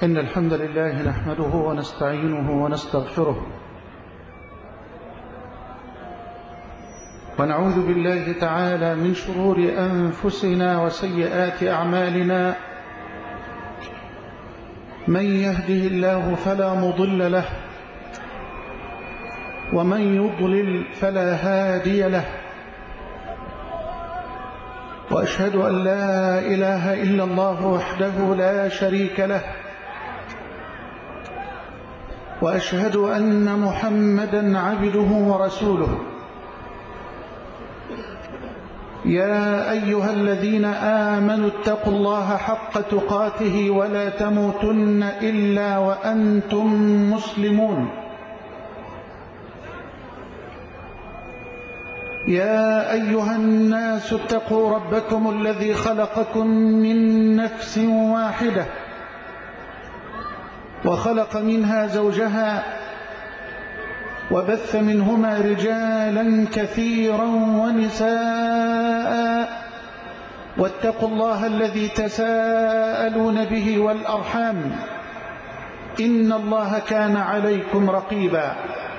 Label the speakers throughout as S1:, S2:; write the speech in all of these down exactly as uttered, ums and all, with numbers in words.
S1: إن الحمد لله نحمده ونستعينه ونستغفره ونعوذ بالله تعالى من شرور أنفسنا وسيئات أعمالنا. من يهده الله فلا مضل له ومن يضلل فلا هادي له، وأشهد أن لا إله إلا الله وحده لا شريك له، وأشهد أن محمدا عبده ورسوله. يا أيها الذين آمنوا اتقوا الله حق تقاته ولا تموتن إلا وأنتم مسلمون. يا أيها الناس اتقوا ربكم الذي خلقكم من نفس واحدة وخلق منها زوجها وبث منهما رجالا كثيرا ونساء، واتقوا الله الذي تساءلون به والأرحام إن الله كان عليكم رقيبا.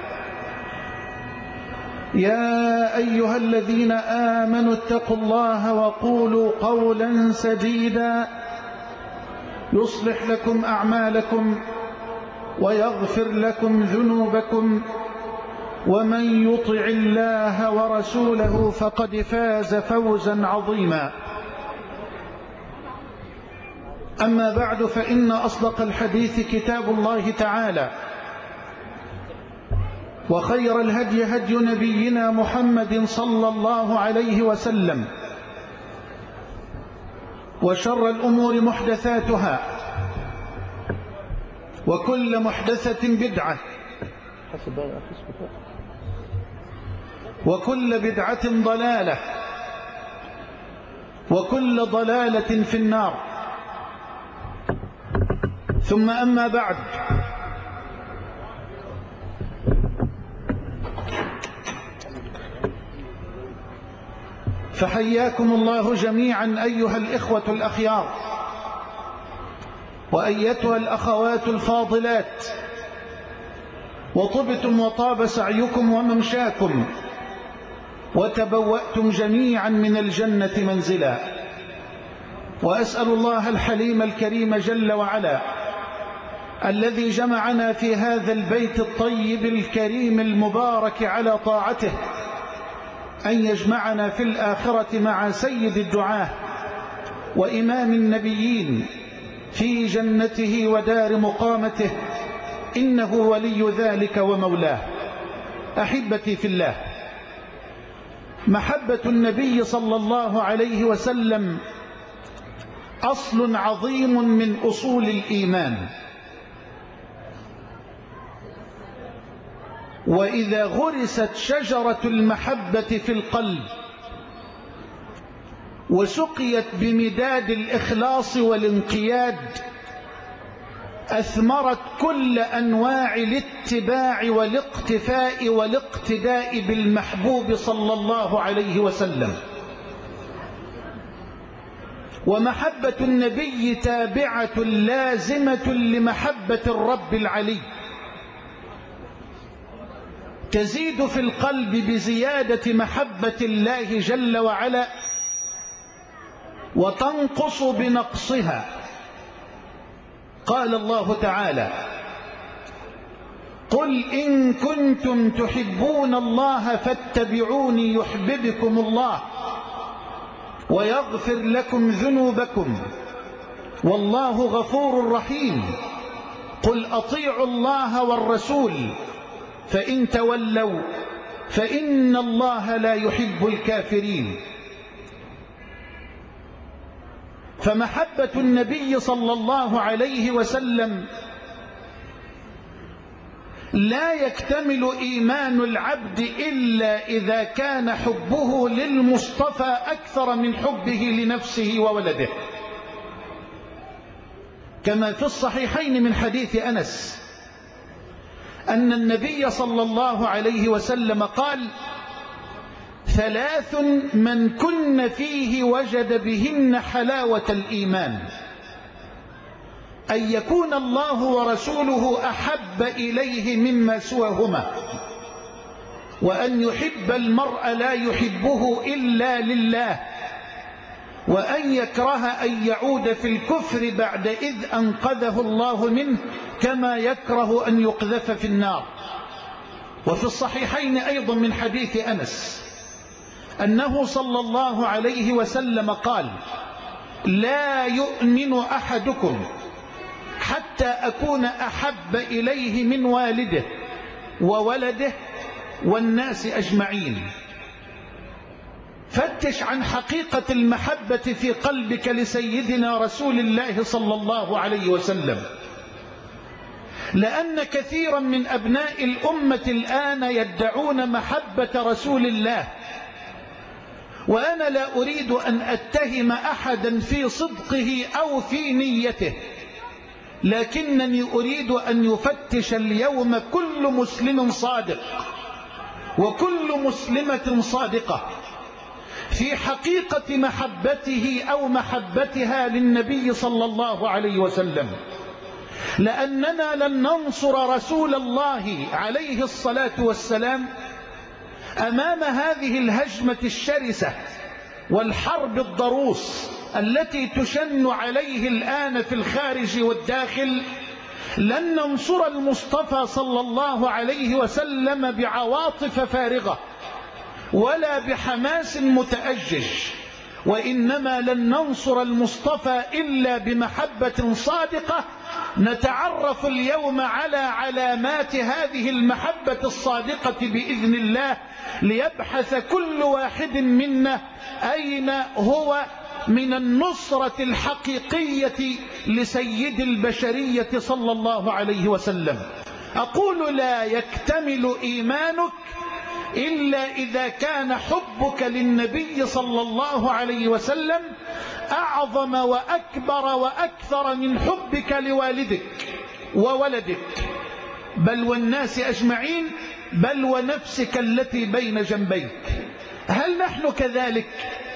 S1: يا أيها الذين آمنوا اتقوا الله وقولوا قولا سديدا يصلح لكم أعمالكم ويغفر لكم ذنوبكم، ومن يطع الله ورسوله فقد فاز فوزا عظيما. أما بعد، فإن أصدق الحديث كتاب الله تعالى، وخير الهدي هدي نبينا محمد صلى الله عليه وسلم، وشر الأمور محدثاتها، وكل محدثة بدعة، وكل بدعة ضلالة، وكل ضلالة في النار. ثم أما بعد، فحياكم الله جميعا أيها الإخوة الأخيار، وأيتها الأخوات الفاضلات، وطبتم وطاب سعيكم وممشاكم، وتبوأتم جميعا من الجنة منزلا. وأسأل الله الحليم الكريم جل وعلا الذي جمعنا في هذا البيت الطيب الكريم المبارك على طاعته أن يجمعنا في الآخرة مع سيد الدعاة وإمام النبيين في جنته ودار مقامته، إنه ولي ذلك ومولاه. أحبتي في الله، محبة النبي صلى الله عليه وسلم أصل عظيم من أصول الإيمان، وإذا غرست شجرة المحبة في القلب وسقيت بمداد الإخلاص والانقياد، أثمرت كل أنواع الاتباع والاقتفاء والاقتداء بالمحبوب صلى الله عليه وسلم. ومحبة النبي تابعة لازمة لمحبة الرب العلي، تزيد في القلب بزيادة محبة الله جل وعلا، وتنقص بنقصها. قال الله تعالى: قل إن كنتم تحبون الله فاتبعوني يحببكم الله ويغفر لكم ذنوبكم والله غفور رحيم. قل أطيعوا الله والرسول فإن تولوا فإن الله لا يحب الكافرين. فمحبة النبي صلى الله عليه وسلم لا يكتمل إيمان العبد إلا إذا كان حبه للمصطفى أكثر من حبه لنفسه وولده، كما في الصحيحين من حديث أنس أن النبي صلى الله عليه وسلم قال: ثلاث من كن فيه وجد بهن حلاوة الإيمان: أن يكون الله ورسوله أحب إليه مما سواهما، وأن يحب المرء لا يحبه إلا لله، وأن يكره أن يعود في الكفر بعد إذ أنقذه الله منه، كما يكره أن يقذف في النار. وفي الصحيحين أيضا من حديث أنس أنه صلى الله عليه وسلم قال: لا يؤمن أحدكم حتى أكون أحب إليه من والده وولده والناس أجمعين. فتش عن حقيقة المحبة في قلبك لسيدنا رسول الله صلى الله عليه وسلم، لأن كثيرا من أبناء الأمة الآن يدعون محبة رسول الله، وأنا لا أريد أن أتهم أحدا في صدقه أو في نيته، لكنني أريد أن يفتش اليوم كل مسلم صادق وكل مسلمة صادقة في حقيقة محبته أو محبتها للنبي صلى الله عليه وسلم، لأننا لن ننصر رسول الله عليه الصلاة والسلام أمام هذه الهجمة الشرسة والحرب الضروس التي تشن عليه الآن في الخارج والداخل. لن ننصر المصطفى صلى الله عليه وسلم بعواطف فارغة ولا بحماس متأجج، وإنما لن ننصر المصطفى إلا بمحبة صادقة. نتعرف اليوم على علامات هذه المحبة الصادقة بإذن الله، ليبحث كل واحد منا أين هو من النصرة الحقيقية لسيد البشرية صلى الله عليه وسلم. أقول: لا يكتمل إيمانك إلا إذا كان حبك للنبي صلى الله عليه وسلم أعظم وأكبر وأكثر من حبك لوالدك وولدك، بل والناس أجمعين، بل ونفسك التي بين جنبيك. هل نحن كذلك؟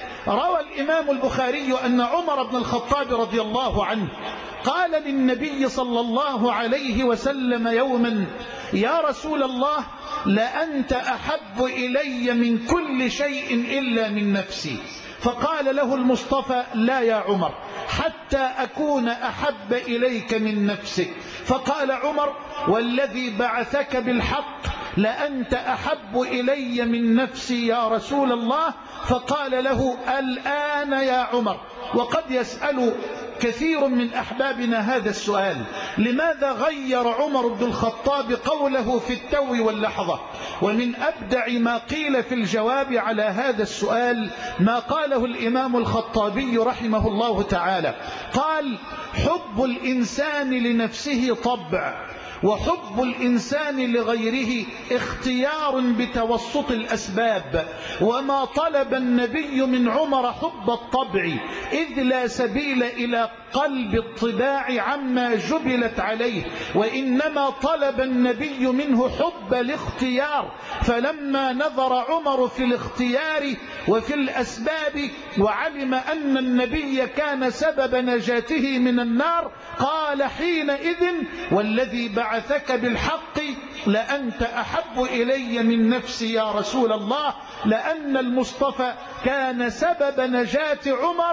S1: روى الإمام البخاري أن عمر بن الخطاب رضي الله عنه قال للنبي صلى الله عليه وسلم يوما: يا رسول الله، لأنت أحب إلي من كل شيء إلا من نفسي. فقال له المصطفى: لا يا عمر، حتى أكون أحب إليك من نفسك. فقال عمر: والذي بعثك بالحق لأنت أحب إلي من نفسي يا رسول الله. فقال له: الآن يا عمر. وقد يسأل كثير من أحبابنا هذا السؤال: لماذا غير عمر بن الخطاب قوله في التو واللحظة؟ ومن أبدع ما قيل في الجواب على هذا السؤال ما قاله الإمام الخطابي رحمه الله تعالى. قال: حب الإنسان لنفسه طبع، وحب الإنسان لغيره اختيار بتوسط الأسباب، وما طلب النبي من عمر حب الطبع، إذ لا سبيل إلى قلب الطباع عما جبلت عليه، وإنما طلب النبي منه حب الاختيار. فلما نظر عمر في الاختيار وفي الأسباب وعلم أن النبي كان سبب نجاته من النار، قال حينئذ: والذي بعثك بالحق لأنت أحب إلي من نفسي يا رسول الله، لأن المصطفى كان سبب نجاة عمر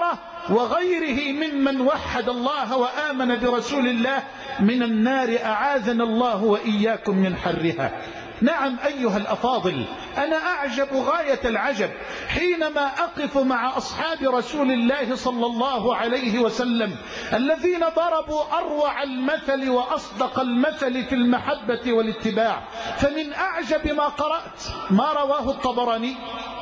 S1: وغيره ممن وحد الله وآمن برسول الله من النار، أعاذنا الله وإياكم من حرها. نعم أيها الأفاضل، أنا أعجب غاية العجب حينما أقف مع أصحاب رسول الله صلى الله عليه وسلم الذين ضربوا أروع المثل وأصدق المثل في المحبة والاتباع. فمن أعجب ما قرأت ما رواه الطبراني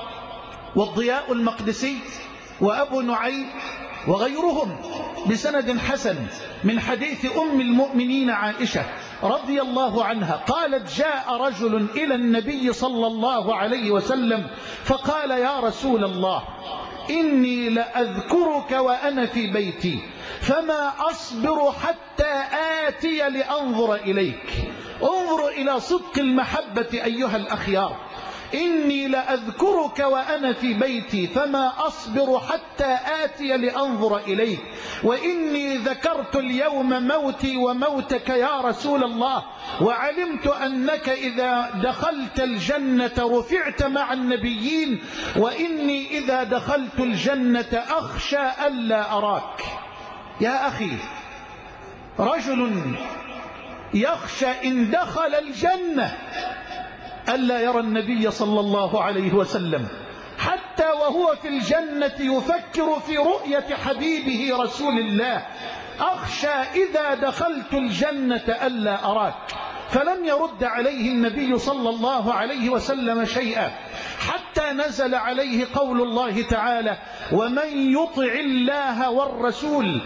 S1: والضياء المقدسي وأبو نعيم وغيرهم بسند حسن من حديث أم المؤمنين عائشة رضي الله عنها قالت: جاء رجل إلى النبي صلى الله عليه وسلم فقال: يا رسول الله، إني لأذكرك وأنا في بيتي، فما أصبر حتى آتي لأنظر إليك. انظر إلى صدق المحبة أيها الأخيار. إني لأذكرك وأنا في بيتي فما أصبر حتى آتي لأنظر إليك، وإني ذكرت اليوم موتي وموتك يا رسول الله، وعلمت أنك إذا دخلت الجنة رفعت مع النبيين، وإني إذا دخلت الجنة أخشى ألا أراك. يا أخي، رجل يخشى إن دخل الجنة ألا يرى النبي صلى الله عليه وسلم، حتى وهو في الجنة يفكر في رؤية حبيبه رسول الله. أخشى إذا دخلت الجنة ألا أراك. فلم يرد عليه النبي صلى الله عليه وسلم شيئا، حتى نزل عليه قول الله تعالى: ومن يطع الله والرسول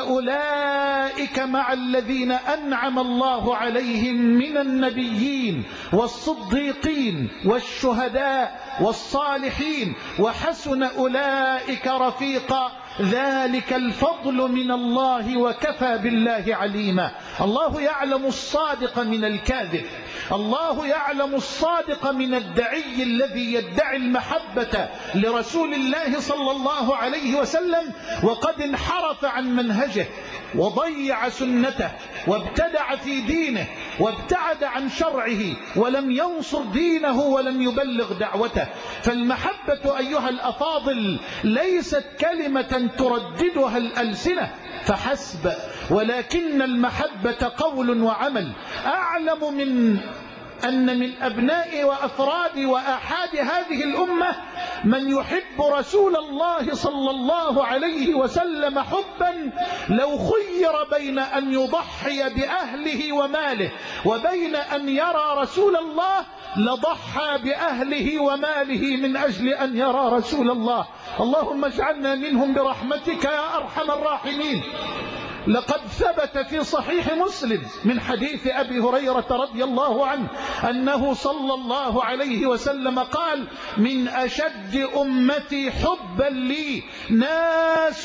S1: فأولئك مع الذين أنعم الله عليهم من النبيين والصديقين والشهداء والصالحين وحسن أولئك رفيقا، ذلك الفضل من الله وكفى بالله عليما. الله يعلم الصادق من الكاذب، الله يعلم الصادق من الدعي الذي يدعي المحبة لرسول الله صلى الله عليه وسلم وقد انحرف عن منهجه وضيع سنته وابتدع في دينه وابتعد عن شرعه ولم ينصر دينه ولم يبلغ دعوته. فالمحبة أيها الأفاضل ليست كلمة ترددها الألسنة فحسب، ولكن المحبة قول وعمل. أعلم من أن من أبناء وأفراد وآحاد هذه الأمة من يحب رسول الله صلى الله عليه وسلم حبا لو خير بين أن يضحي بأهله وماله وبين أن يرى رسول الله لضحى بأهله وماله من أجل أن يرى رسول الله. اللهم اجعلنا منهم برحمتك يا أرحم الراحمين. لقد ثبت في صحيح مسلم من حديث أبي هريرة رضي الله عنه أنه صلى الله عليه وسلم قال: من أشد أمتي حبا لي ناس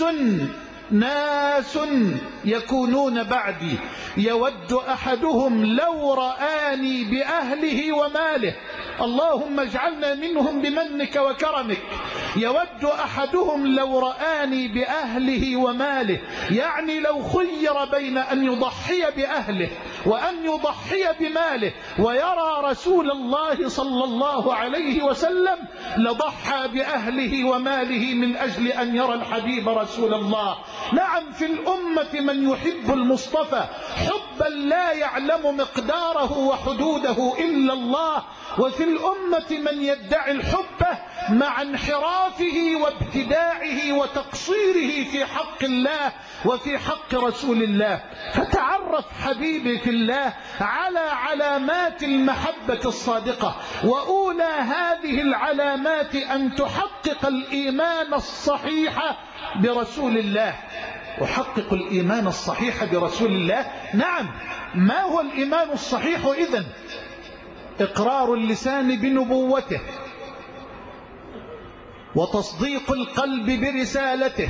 S1: ناس يكونون بعدي يود أحدهم لو رآني بأهله وماله. اللهم اجعلنا منهم بمنك وكرمك. يود أحدهم لو رآني بأهله وماله، يعني لو خير بين أن يضحي بأهله وأن يضحي بماله ويرى رسول الله صلى الله عليه وسلم لضحى بأهله وماله من أجل أن يرى الحبيب رسول الله. نعم، في الأمة من يحب المصطفى حبا لا يعلم مقداره وحدوده إلا الله، وفي الأمة من يدعي الحب مع انحرافه وابتداعه وتقصيره في حق الله وفي حق رسول الله. فتعرف حبيبي في الله على علامات المحبة الصادقة، وأولى هذه العلامات أن تحقق الإيمان الصحيح برسول الله. أحقق الإيمان الصحيح برسول الله. نعم، ما هو الإيمان الصحيح إذن؟ إقرار اللسان بنبوته، وتصديق القلب برسالته،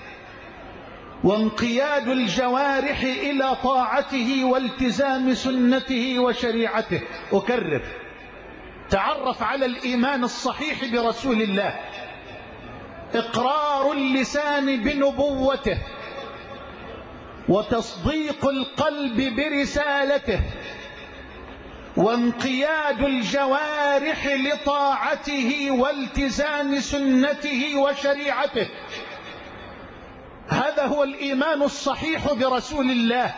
S1: وانقياد الجوارح إلى طاعته والتزام سنته وشريعته. أكرر: تعرف على الإيمان الصحيح برسول الله: إقرار اللسان بنبوته، وتصديق القلب برسالته، وانقياد الجوارح لطاعته والتزام سنته وشريعته. هذا هو الإيمان الصحيح برسول الله.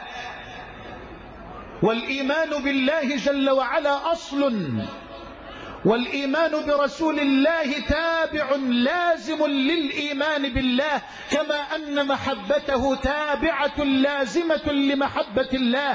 S1: والإيمان بالله جل وعلا أصل، والإيمان برسول الله تابع لازم للإيمان بالله، كما أن محبته تابعة لازمة لمحبة الله.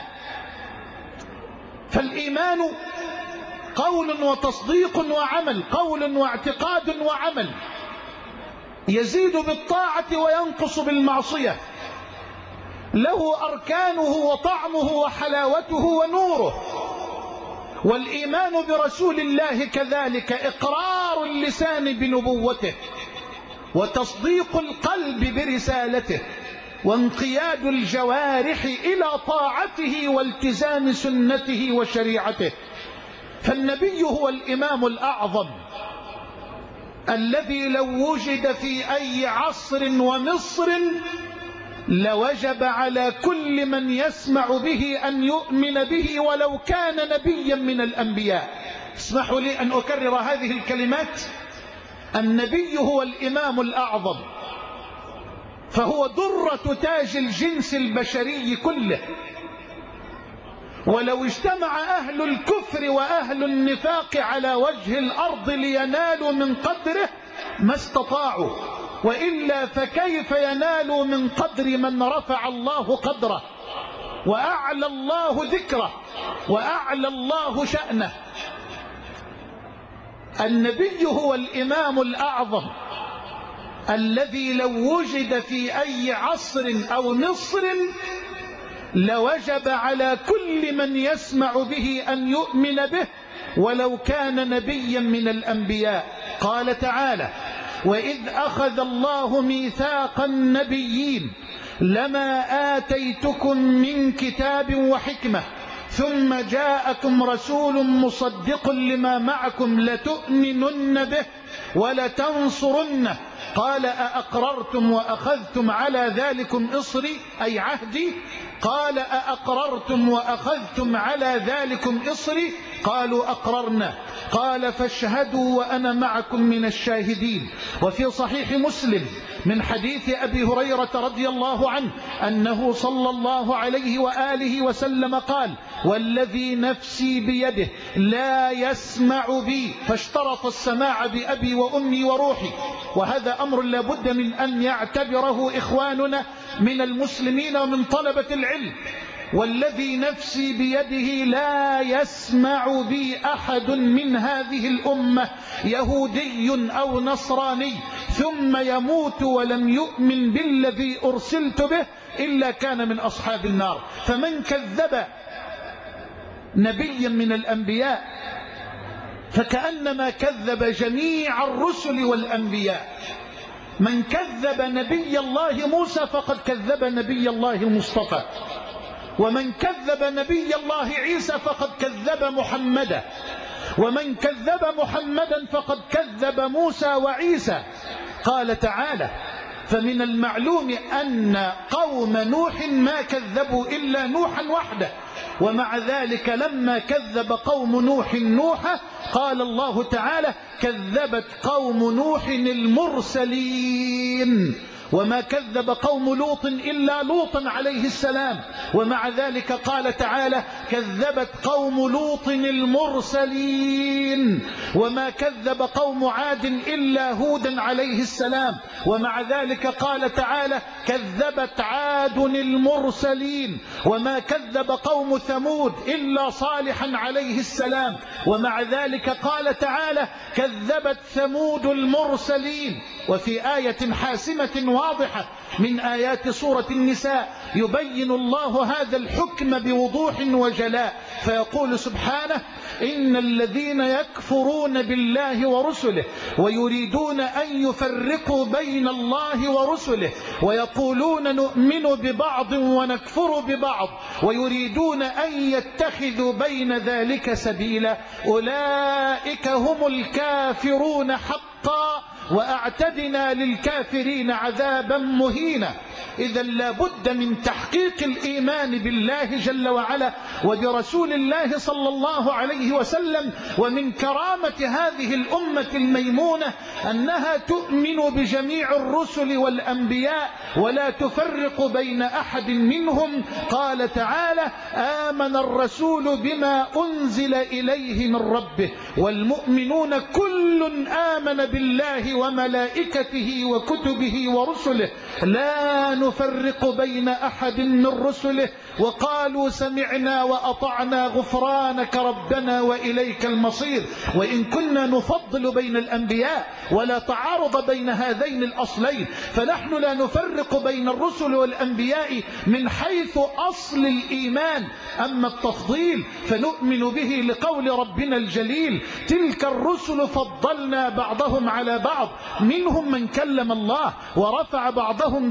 S1: فالإيمان قول وتصديق وعمل، قول واعتقاد وعمل، يزيد بالطاعة وينقص بالمعصية، له أركانه وطعمه وحلاوته ونوره. والإيمان برسول الله كذلك إقرار اللسان بنبوته، وتصديق القلب برسالته، وانقياد الجوارح إلى طاعته والتزام سنته وشريعته. فالنبي هو الإمام الأعظم الذي لو وجد في أي عصر ومصر لوجب على كل من يسمع به أن يؤمن به ولو كان نبيا من الأنبياء. اسمحوا لي أن أكرر هذه الكلمات. النبي هو الإمام الأعظم، فهو درة تاج الجنس البشري كله، ولو اجتمع أهل الكفر وأهل النفاق على وجه الأرض لينالوا من قدره ما استطاعوا، وإلا فكيف ينالوا من قدر من رفع الله قدره وأعلى الله ذكره وأعلى الله شأنه. النبي هو الإمام الأعظم الذي لو وجد في أي عصر أو مصر لوجب على كل من يسمع به أن يؤمن به ولو كان نبيا من الأنبياء. قال تعالى: وإذ أخذ الله ميثاق النبيين لما آتيتكم من كتاب وحكمة ثم جاءكم رسول مصدق لما معكم لتؤمنن به ولتنصرنه قال أأقررتم وأخذتم على ذلكم إصري أي عهدي قال أأقررتم وأخذتم على ذلكم إصري قالوا أقررنا قال فاشهدوا وأنا معكم من الشاهدين. وفي صحيح مسلم من حديث أبي هريرة رضي الله عنه أنه صلى الله عليه وآله وسلم قال: والذي نفسي بيده لا يسمع بي، فاشترط السماع بأبي وأمي وروحي، وهذا أمر لا بد من أن يعتبره إخواننا من المسلمين ومن طلبة العلم. والذي نفسي بيده لا يسمع بي أحد من هذه الأمة يهودي أو نصراني ثم يموت ولم يؤمن بالذي أرسلت به إلا كان من أصحاب النار. فمن كذب نبيا من الأنبياء فكأنما كذب جميع الرسل والأنبياء. من كذب نبي الله موسى فقد كذب نبي الله المصطفى، ومن كذب نبي الله عيسى فقد كذب محمدا، ومن كذب محمدا فقد كذب موسى وعيسى. قال تعالى: فمن المعلوم أن قوم نوح ما كذبوا إلا نوحا وحده، ومع ذلك لما كذب قوم نوح نوحا قال الله تعالى: كذبت قوم نوح المرسلين، وما كذب قوم لوط إلا لوطا عليه السلام، ومع ذلك قال تعالى: كذبت قوم لوط المرسلين، وما كذب قوم عاد إلا هودا عليه السلام، ومع ذلك قال تعالى: كذبت عاد المرسلين، وما كذب قوم ثمود إلا صالحا عليه السلام، ومع ذلك قال تعالى: كذبت ثمود المرسلين. وفي آية حاسمة واضحة من آيات سورة النساء يبين الله هذا الحكم بوضوح وجلاء، فيقول سبحانه: إن الذين يكفرون بالله ورسله ويريدون أن يفرقوا بين الله ورسله ويقولون نؤمن ببعض ونكفر ببعض ويريدون أن يتخذوا بين ذلك سبيلا أولئك هم الكافرون حقا وأعتدنا للكافرين عذابا مهينا. إذا لا بد من تحقيق الإيمان بالله جل وعلا وبرسول الله صلى الله عليه وسلم، ومن كرامة هذه الأمة الميمونة أنها تؤمن بجميع الرسل والأنبياء ولا تفرق بين أحد منهم. قال تعالى: آمن الرسول بما أنزل إليه من ربه والمؤمنون كل آمن بالله وملائكته وكتبه ورسله لا نفرق بين أحد من رسله وقالوا سمعنا وأطعنا غفرانك ربنا وإليك المصير. وإن كنا نفضل بين الأنبياء ولا تعارض بين هذين الأصلين، فنحن لا نفرق بين الرسل والأنبياء من حيث أصل الإيمان. أما التفضيل فنؤمن به لقول ربنا الجليل: تلك الرسل فضلنا بعضهم على بعض منهم من كلم الله ورفع بعضهم درجات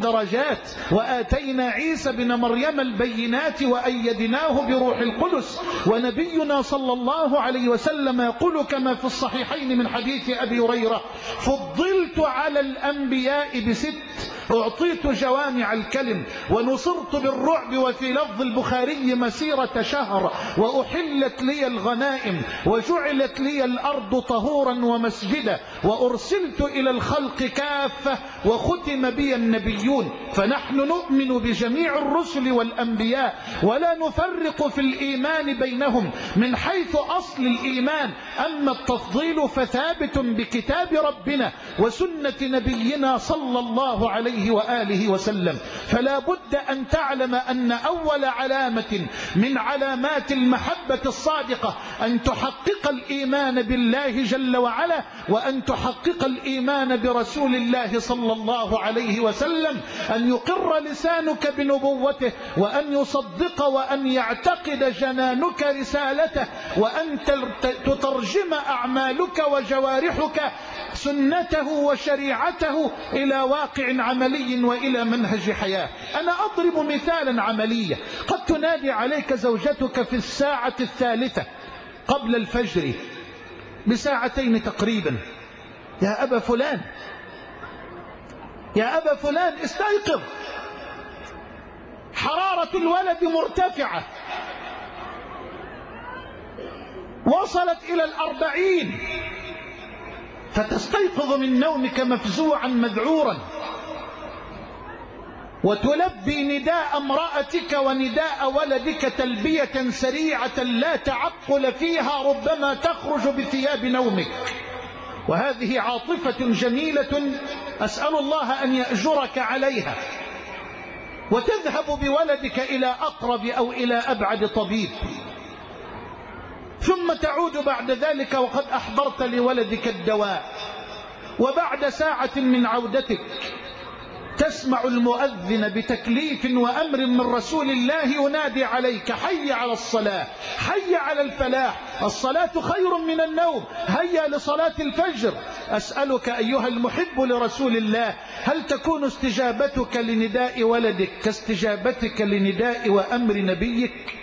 S1: المعجزات، وآتينا عيسى بن مريم البينات وأيدناه بروح القدس. ونبينا صلى الله عليه وسلم يقول كما في الصحيحين من حديث أبي هريرة: فضلت على الأنبياء بست، أعطيت جوامع الكلم، ونصرت بالرعب، وفي لفظ البخاري مسيرة شهر، وأحلت لي الغنائم، وجعلت لي الأرض طهورا ومسجدا، وأرسلت إلى الخلق كافة، وختم بي النبيون. فنحن نؤمن بجميع الرسل والأنبياء، ولا نفرق في الإيمان بينهم من حيث أصل الإيمان. أما التفضيل فثابت بكتاب ربنا وسنة نبينا صلى الله عليه وآله وسلم. فلا بد أن تعلم أن أول علامة من علامات المحبة الصادقة أن تحقق الإيمان بالله جل وعلا، وأن تحقق الإيمان برسول الله صلى الله عليه وسلم، أن يقر لسانك بنبوته، وأن يصدق وأن يعتقد جنانك رسالته، وأن تترجم أعمالك وجوارحك سنته وشريعته إلى واقع عملي وإلى منهج حياة. أنا أضرب مثالا عمليا. قد تنادي عليك زوجتك في الساعة الثالثة قبل الفجر بساعتين تقريبا: يا أبا فلان، يا أبا فلان استيقظ، حرارة الولد مرتفعة، وصلت إلى الأربعين. فتستيقظ من نومك مفزوعا مذعورا، وتلبي نداء امرأتك ونداء ولدك تلبية سريعة لا تعقل فيها، ربما تخرج بثياب نومك. وهذه عاطفة جميلة أسأل الله أن يأجرك عليها. وتذهب بولدك إلى أقرب أو إلى أبعد طبيب، ثم تعود بعد ذلك وقد أحضرت لولدك الدواء. وبعد ساعة من عودتك تسمع المؤذن بتكليف وأمر من رسول الله ينادي عليك: حي على الصلاة، حي على الفلاح، الصلاة خير من النوم، هيا لصلاة الفجر. أسألك أيها المحب لرسول الله: هل تكون استجابتك لنداء ولدك كاستجابتك لنداء وأمر نبيك؟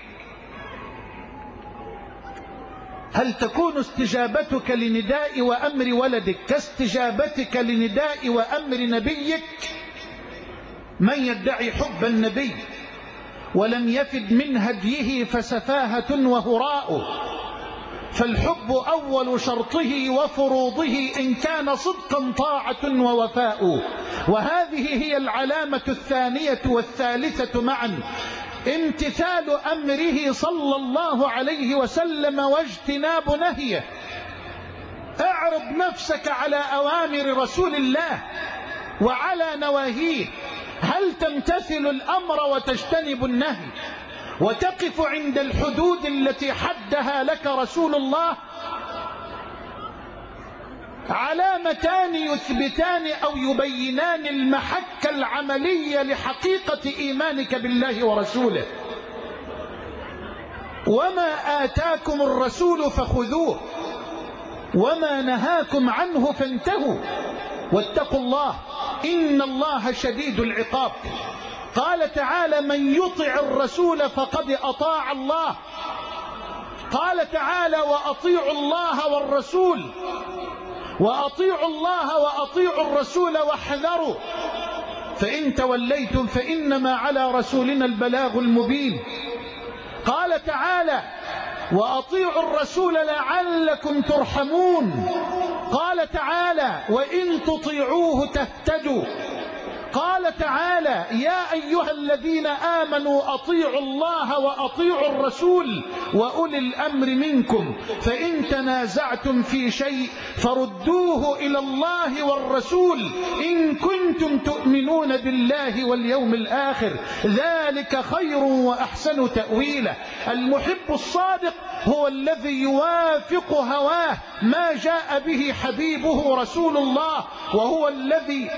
S1: هل تكون استجابتك لنداء وأمر ولدك كاستجابتك لنداء وأمر نبيك؟ من يدعي حب النبي ولم يفد من هديه فسفاهة وهراء. فالحب أول شرطه وفروضه إن كان صدقا طاعة ووفاء. وهذه هي العلامة الثانية والثالثة معا: امتثال أمره صلى الله عليه وسلم واجتناب نهيه. اعرض نفسك على أوامر رسول الله وعلى نواهيه. هل تمتثل الأمر وتجتنب النهي وتقف عند الحدود التي حدها لك رسول الله؟ علامتان يثبتان أو يبينان المحك العملي لحقيقة إيمانك بالله ورسوله. وما آتاكم الرسول فخذوه، وما نهاكم عنه فانتهوا، واتقوا الله إن الله شديد العقاب. قال تعالى: من يطع الرسول فقد أطاع الله. قال تعالى: وأطيعوا الله والرسول، وأطيعوا الله وأطيعوا الرسول واحذروا، فإن توليتم فإنما على رسولنا البلاغ المبين. قال تعالى: وأطيعوا الرسول لعلكم ترحمون. قال تعالى: وإن تطيعوه تهتدوا. قال تعالى: يا أيها الذين آمنوا أطيعوا الله وأطيعوا الرسول وأولي الأمر منكم، فإن تنازعتم في شيء فردوه إلى الله والرسول إن كنتم تؤمنون بالله واليوم الآخر، ذلك خير وأحسن تأويلا. المحب الصادق هو الذي يوافق هواه ما جاء به حبيبه رسول الله، وهو الذي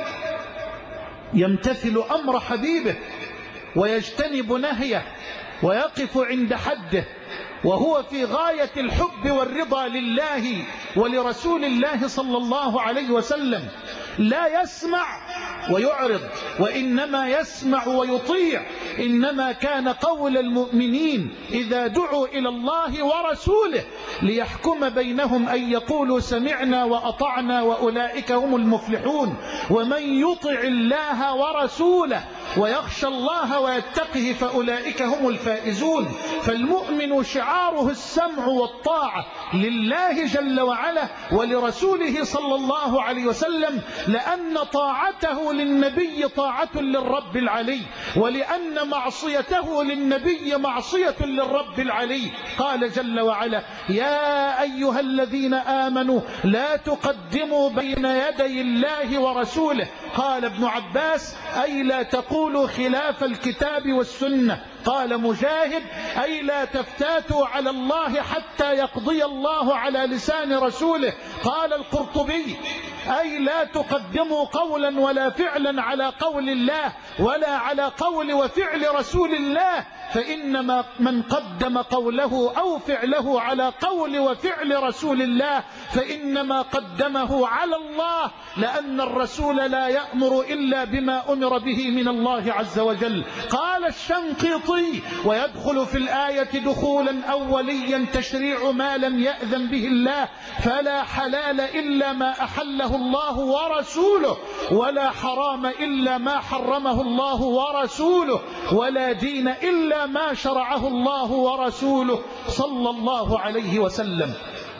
S1: يمتثل أمر حبيبه ويجتنب نهيه ويقف عند حده، وهو في غاية الحب والرضا لله ولرسول الله صلى الله عليه وسلم. لا يسمع ويعرض، وإنما يسمع ويطيع. إنما كان قول المؤمنين إذا دعوا إلى الله ورسوله ليحكم بينهم أن يقولوا سمعنا وأطعنا وأولئك هم المفلحون. ومن يطع الله ورسوله ويخشى الله ويتقه فأولئك هم الفائزون. فالمؤمن شعاره السمع والطاعة لله جل وعلا ولرسوله صلى الله عليه وسلم، لأن طاعته للنبي طاعة للرب العلي، ولأن معصيته للنبي معصية للرب العلي. قال جل وعلا: يا أيها الذين آمنوا لا تقدموا بين يدي الله ورسوله. قال ابن عباس: أي لا تقولوا خلاف الكتاب والسنة. قال مجاهد: أي لا تفتاتوا على الله حتى يقضي الله على لسان رسوله. قال القرطبي: أي لا تقدموا قولا ولا فعلا على قول الله ولا على قول وفعل رسول الله، فإنما من قدم قوله أو فعله على قول وفعل رسول الله فإنما قدمه على الله، لأن الرسول لا يأمر إلا بما أمر به من الله عز وجل. قال الشنقيطي: ويدخل في الآية دخولا أوليا تشريع ما لم يأذن به الله، فلا حلال إلا ما أحله الله ورسوله، ولا حرام إلا ما حرمه الله ورسوله، ولا دين إلا ما شرعه الله ورسوله صلى الله عليه وسلم.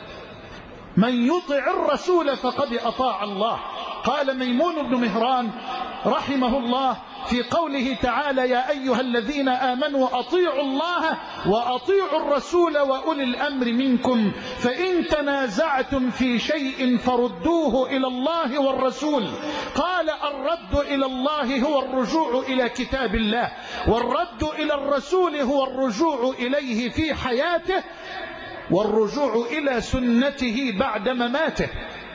S1: من يطع الرسول فقد أطاع الله. قال ميمون بن مهران رحمه الله في قوله تعالى: يا أيها الذين آمنوا أطيعوا الله وأطيعوا الرسول وأولي الأمر منكم، فإن تنازعتم في شيء فردوه إلى الله والرسول. قال: الرد إلى الله هو الرجوع إلى كتاب الله، والرد إلى الرسول هو الرجوع إليه في حياته، والرجوع إلى سنته بعد مماته.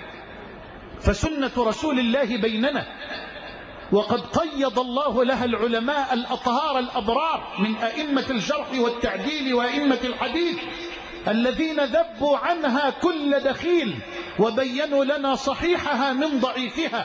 S1: فسنة رسول الله بيننا، وقد قيض الله لها العلماء الأطهار الأبرار من أئمة الجرح والتعديل وأئمة الحديث الذين ذبوا عنها كل دخيل وبينوا لنا صحيحها من ضعيفها.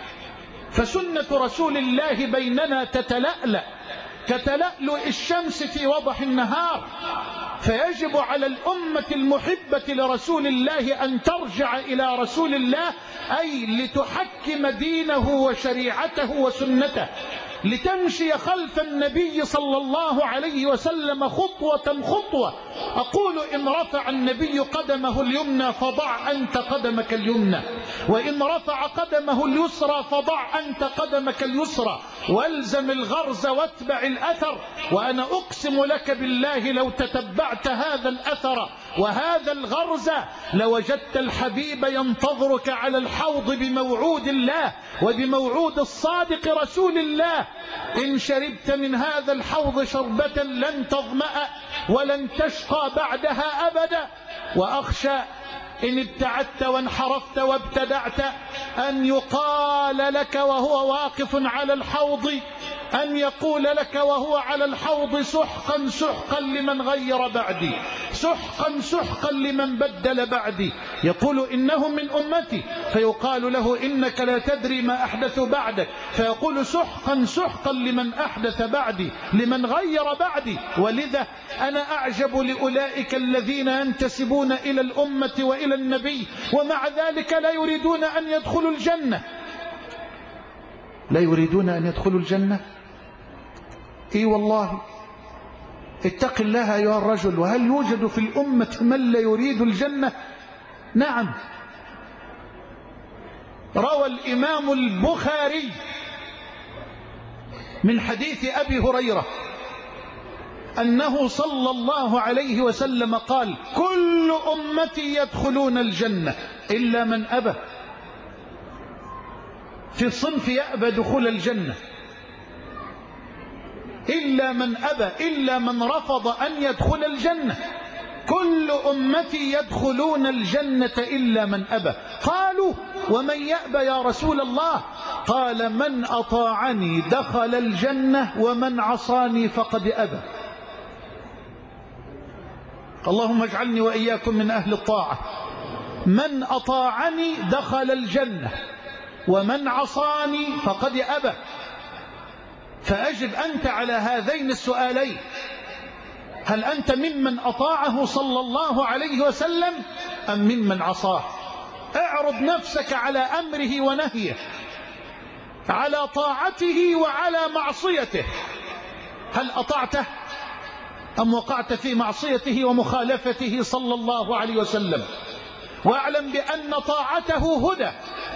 S1: فسنة رسول الله بيننا تتلألأ كتلألؤ الشمس في وضح النهار، فيجب على الأمة المحبة لرسول الله أن ترجع إلى رسول الله، أي لتحكم دينه وشريعته وسنته، لتمشي خلف النبي صلى الله عليه وسلم خطوة خطوة. أقول: إن رفع النبي قدمه اليمنى فضع أنت قدمك اليمنى، وإن رفع قدمه اليسرى فضع أنت قدمك اليسرى، والزم الغرز واتبع الأثر. وأنا أقسم لك بالله لو تتبعت هذا الأثر وهذا الغرز لوجدت الحبيب ينتظرك على الحوض بموعود الله وبموعود الصادق رسول الله. إن شربت من هذا الحوض شربة لن تظمأ ولن تشقى بعدها أبدا. وأخشى إن ابتعدت وانحرفت وابتدعت أن يقال لك وهو واقف على الحوض، أن يقول لك وهو على الحوض: سحقا سحقا لمن غير بعدي، سحقا سحقا لمن بدل بعدي. يقول: إنهم من أمتي، فيقال له: إنك لا تدري ما أحدث بعدك، فيقول: سحقا سحقا لمن أحدث بعدي، لمن غير بعدي. ولذا أنا أعجب لأولئك الذين ينتسبون إلى الأمة وإلى النبي ومع ذلك لا يريدون أن يدخلوا الجنة. لا يريدون أن يدخلوا الجنة. إي والله، اتق الله أيها الرجل. وهل يوجد في الأمة من لا يريد الجنة؟ نعم. روى الإمام البخاري من حديث أبي هريرة أنه صلى الله عليه وسلم قال: كل أمتي يدخلون الجنة إلا من أبى. في الصنف يأبى دخول الجنة إلا من أبى، إلا من رفض أن يدخل الجنة. كل أمتي يدخلون الجنة إلا من أبى. قالوا: ومن يأبى يا رسول الله؟ قال: من أطاعني دخل الجنة ومن عصاني فقد أبى. اللهم اجعلني وإياكم من أهل الطاعة. من أطاعني دخل الجنة ومن عصاني فقد أبى. فأجب أنت على هذين السؤالين: هل أنت ممن أطاعه صلى الله عليه وسلم أم ممن عصاه؟ اعرض نفسك على أمره ونهيه، على طاعته وعلى معصيته. هل أطعته أم وقعت في معصيته ومخالفته صلى الله عليه وسلم؟ واعلم بأن طاعته هدى،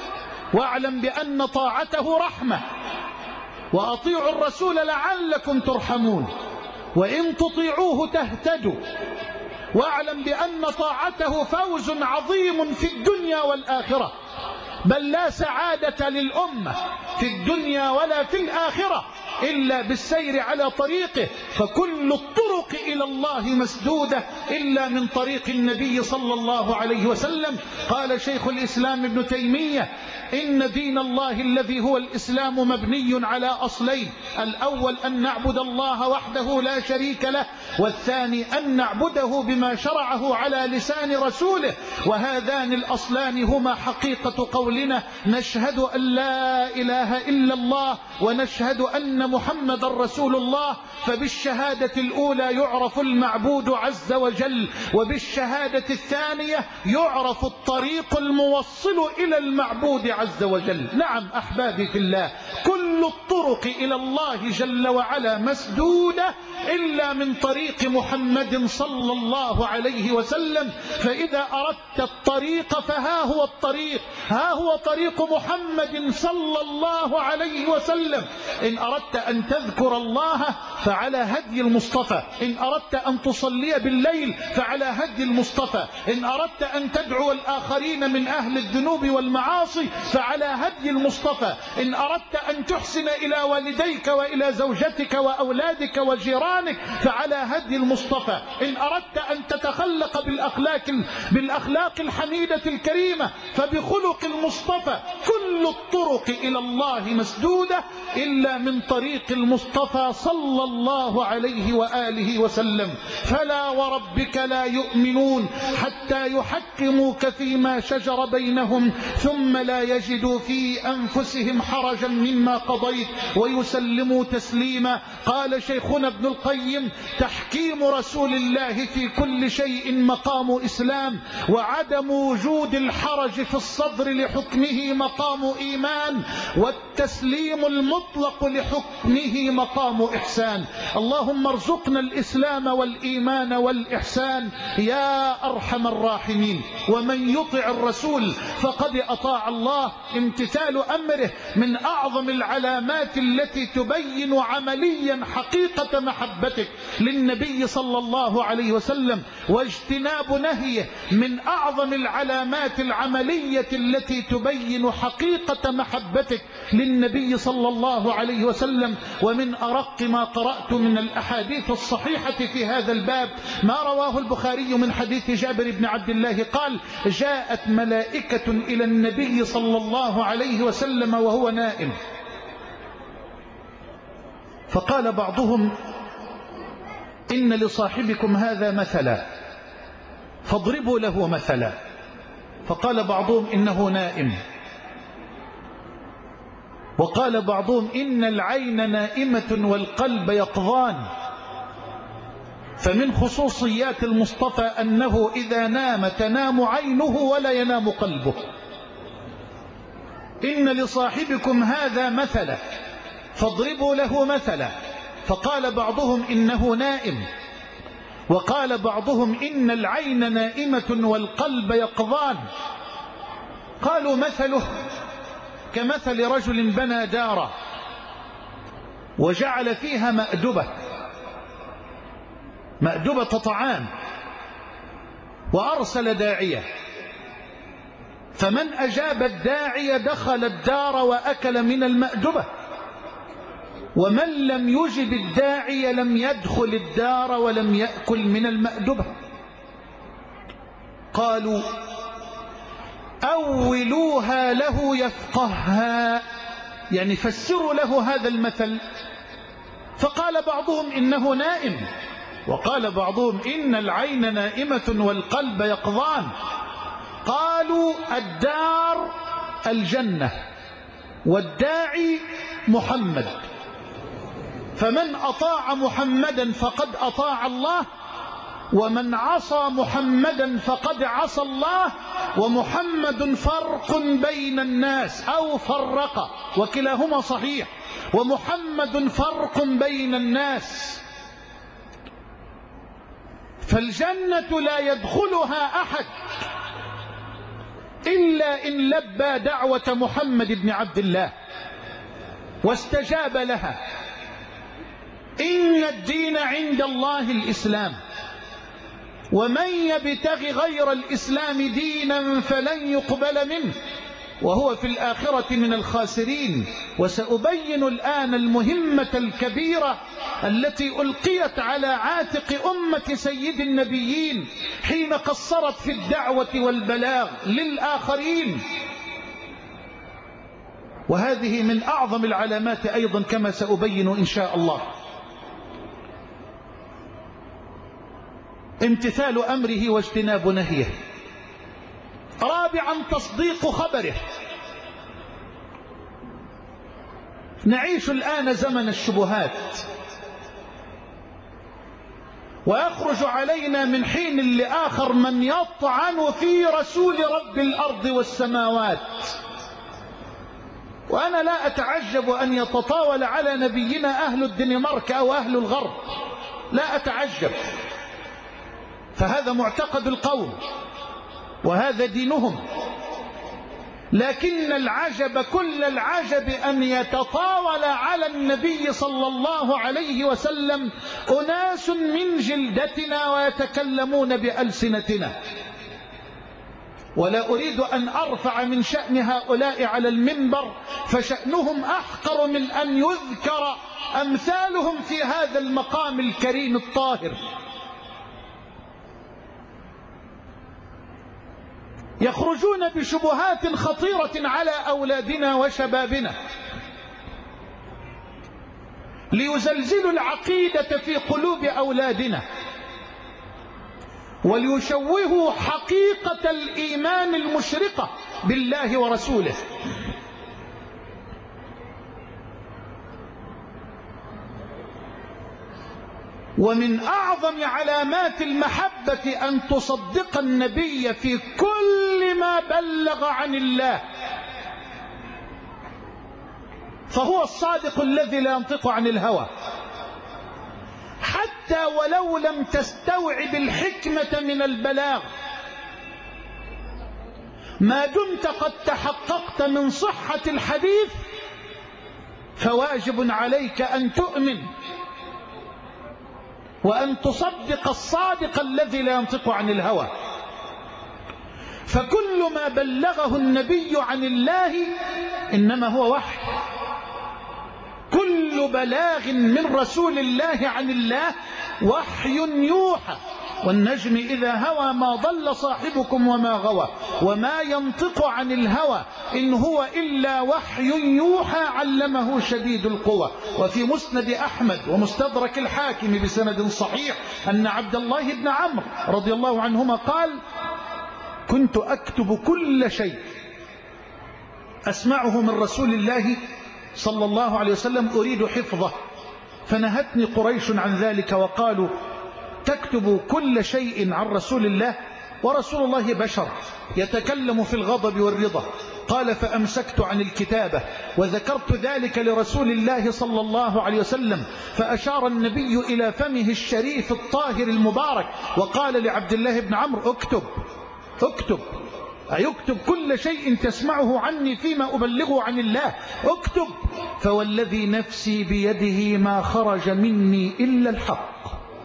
S1: واعلم بأن طاعته رحمة. وأطيعوا الرسول لعلكم ترحمون وإن تطيعوه تهتدوا. واعلم بأن طاعته فوز عظيم في الدنيا والآخرة، بل لا سعادة للأمة في الدنيا ولا في الآخرة إلا بالسير على طريقه. فكل الطرق إلى الله مسدودة إلا من طريق النبي صلى الله عليه وسلم. قال شيخ الإسلام ابن تيمية: إن دين الله الذي هو الإسلام مبني على أصلين: الأول أن نعبد الله وحده لا شريك له، والثاني أن نعبده بما شرعه على لسان رسوله. وهذان الأصلان هما حقيقة قولنا: نشهد أن لا إله إلا الله ونشهد أن محمد رسول الله. فبالشهادة الأولى يعرف المعبود عز وجل، وبالشهادة الثانية يعرف الطريق الموصل إلى المعبود عز وجل. نعم أحبابي في الله، كل الطرق إلى الله جل وعلا مسدودة إلا من طريق محمد صلى الله عليه وسلم. فإذا أردت الطريق فها هو الطريق، ها هو طريق محمد صلى الله عليه وسلم. إن أردت أن تذكر الله فعلى هدي المصطفى، إن أردت أن تصلي بالليل فعلى هدي المصطفى، إن أردت أن تدعو الآخرين من أهل الذنوب والمعاصي فعلى هدي المصطفى، إن أردت أن تحسن إلى والديك وإلى زوجتك وأولادك وجيرانك فعلى هدي المصطفى، إن أردت أن تتخلق بالأخلاق, بالأخلاق الحميدة الكريمة فبخلق المصطفى. كل الطرق إلى الله مسدودة إلا من طريق المصطفى صلى الله عليه وآله وسلم. فلا وربك لا يؤمنون حتى يحكموك فيما شجر بينهم ثم لا يجدوا في أنفسهم حرجا مما قضيت ويسلموا تسليما. قال شيخنا ابن القيم: تحكيم رسول الله في كل شيء مقام إسلام، وعدم وجود الحرج في الصدر لحكمه مقام إيمان، والتسليم المطلق لحكمه مقام إحسان. اللهم ارزقنا الإسلام والإيمان والإحسان يا أرحم الراحمين. ومن يطع الرسول فقد أطاع الله. امتثال أمره من أعظم العلامات التي تبين عمليا حقيقة محبتك للنبي صلى الله عليه وسلم، واجتناب نهيه من أعظم العلامات العملية التي تبين حقيقة محبتك للنبي صلى الله عليه وسلم. ومن أرق ما قرأت من الأحاديث الصحيحة في هذا الباب ما رواه البخاري من حديث جابر بن عبد الله قال: جاءت ملائكة إلى النبي صلى الله عليه وسلم وهو نائم، فقال بعضهم: إن لصاحبكم هذا مثلا فاضربوا له مثلا. فقال بعضهم: إنه نائم. وقال بعضهم: إن العين نائمة والقلب يقظان. فمن خصوصيات المصطفى أنه إذا نام تنام عينه ولا ينام قلبه. إن لصاحبكم هذا مثلا فاضربوا له مثلا. فقال بعضهم: إنه نائم. وقال بعضهم: إن العين نائمة والقلب يقظان. قالوا: مثله كمثل رجل بنى دارا وجعل فيها مأدبة مأدبة طعام، وأرسل داعية، فمن أجاب الداعي دخل الدار وأكل من المأدبة، ومن لم يجب الداعي لم يدخل الدار ولم يأكل من المأدبة. قالوا: أولوها له يفقهها، يعني فسروا له هذا المثل. فقال بعضهم: إنه نائم. وقال بعضهم: إن العين نائمة والقلب يقظان. قالوا: الدار الجنة والداعي محمد، فمن أطاع محمدا فقد أطاع الله، ومن عصى محمدا فقد عصى الله، ومحمد فرق بين الناس أو فرق، وكلاهما صحيح، ومحمد فرق بين الناس. فالجنة لا يدخلها أحد إلا إن لبى دعوة محمد بن عبد الله واستجاب لها. إن الدين عند الله الإسلام، ومن يبتغ غير الإسلام دينا فلن يقبل منه وهو في الآخرة من الخاسرين. وسأبين الآن المهمة الكبيرة التي ألقيت على عاتق أمة سيد النبيين حين قصرت في الدعوة والبلاغ للآخرين، وهذه من أعظم العلامات أيضا كما سأبين إن شاء الله. امتثال أمره واجتناب نهيه. رابعا تصديق خبره. نعيش الآن زمن الشبهات، ويخرج علينا من حين لآخر من يطعن في رسول رب الأرض والسماوات، وأنا لا أتعجب أن يتطاول على نبينا أهل الدنمارك أو أهل الغرب، لا أتعجب، فهذا معتقد القوم وهذا دينهم. لكن العجب كل العجب أن يتطاول على النبي صلى الله عليه وسلم أناس من جلدتنا ويتكلمون بألسنتنا. ولا أريد أن أرفع من شأن هؤلاء على المنبر، فشأنهم أحقر من أن يذكر أمثالهم في هذا المقام الكريم الطاهر. يخرجون بشبهات خطيرة على أولادنا وشبابنا ليزلزلوا العقيدة في قلوب أولادنا، وليشوهوا حقيقة الإيمان المشرقة بالله ورسوله. ومن أعظم علامات المحبة أن تصدق النبي في كل ما بلغ عن الله، فهو الصادق الذي لا ينطق عن الهوى، حتى ولو لم تستوعب الحكمة من البلاغ، ما دمت قد تحققت من صحة الحديث فواجب عليك أن تؤمن وأن تصدق الصادق الذي لا ينطق عن الهوى. فكل ما بلغه النبي عن الله إنما هو وحي، كل بلاغ من رسول الله عن الله وحي يوحى. والنجم إذا هوى ما ضل صاحبكم وما غوى وما ينطق عن الهوى إن هو إلا وحي يوحى علمه شديد القوى. وفي مسند أحمد ومستدرك الحاكم بسند صحيح أن عبد الله بن عمرو رضي الله عنهما قال: كنت أكتب كل شيء أسمعه من رسول الله صلى الله عليه وسلم أريد حفظه، فنهتني قريش عن ذلك وقالوا: تكتب كل شيء عن رسول الله ورسول الله بشر يتكلم في الغضب والرضا. قال: فأمسكت عن الكتابة وذكرت ذلك لرسول الله صلى الله عليه وسلم، فأشار النبي إلى فمه الشريف الطاهر المبارك وقال لعبد الله بن عمرو: اكتب اكتب، أيكتب كل شيء تسمعه عني فيما أبلغه عن الله؟ اكتب. فوالذي نفسي بيده ما خرج مني إلا الحق.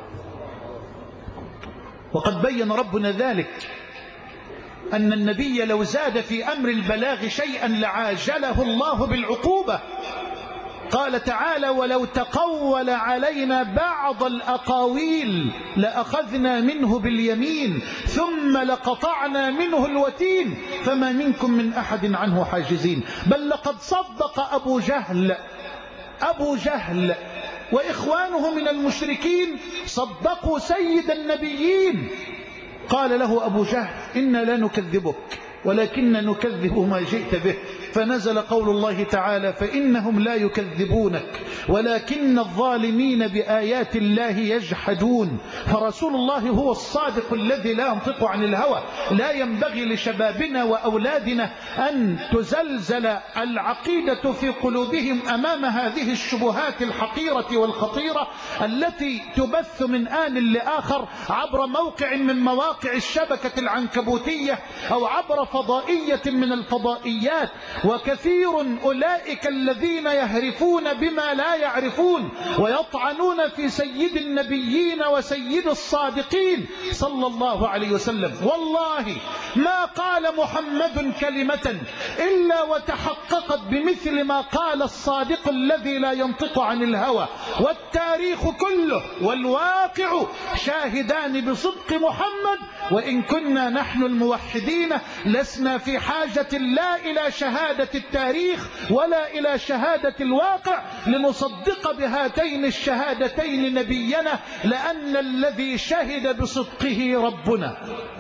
S1: وقد بين ربنا ذلك أن النبي لو زاد في أمر البلاغ شيئا لعاجله الله بالعقوبة. قال تعالى: ولو تقول علينا بعض الأقاويل لأخذنا منه باليمين ثم لقطعنا منه الوتين فما منكم من أحد عنه حاجزين. بل لقد صدق أبو جهل أبو جهل وإخوانه من المشركين صدقوا سيد النبيين. قال له أبو جهل: إنا لا نكذبك ولكن نكذب ما جئت به. فنزل قول الله تعالى: فإنهم لا يكذبونك ولكن الظالمين بآيات الله يجحدون. فرسول الله هو الصادق الذي لا ينطق عن الهوى. لا ينبغي لشبابنا وأولادنا أن تزلزل العقيدة في قلوبهم أمام هذه الشبهات الحقيرة والخطيرة التي تبث من آن لآخر عبر موقع من مواقع الشبكة العنكبوتية أو عبر فضائية من الفضائيات. وكثير أولئك الذين يهرفون بما لا يعرفون ويطعنون في سيد النبيين وسيد الصادقين صلى الله عليه وسلم. والله ما قال محمد كلمة إلا وتحققت بمثل ما قال الصادق الذي لا ينطق عن الهوى. والتاريخ كله والواقع شاهدان بصدق محمد. وإن كنا نحن الموحدين لسنا في حاجة لا إلى شهادة التاريخ ولا إلى شهادة الواقع لنصدق بهاتين الشهادتين نبينا، لأن الذي شهد بصدقه ربنا.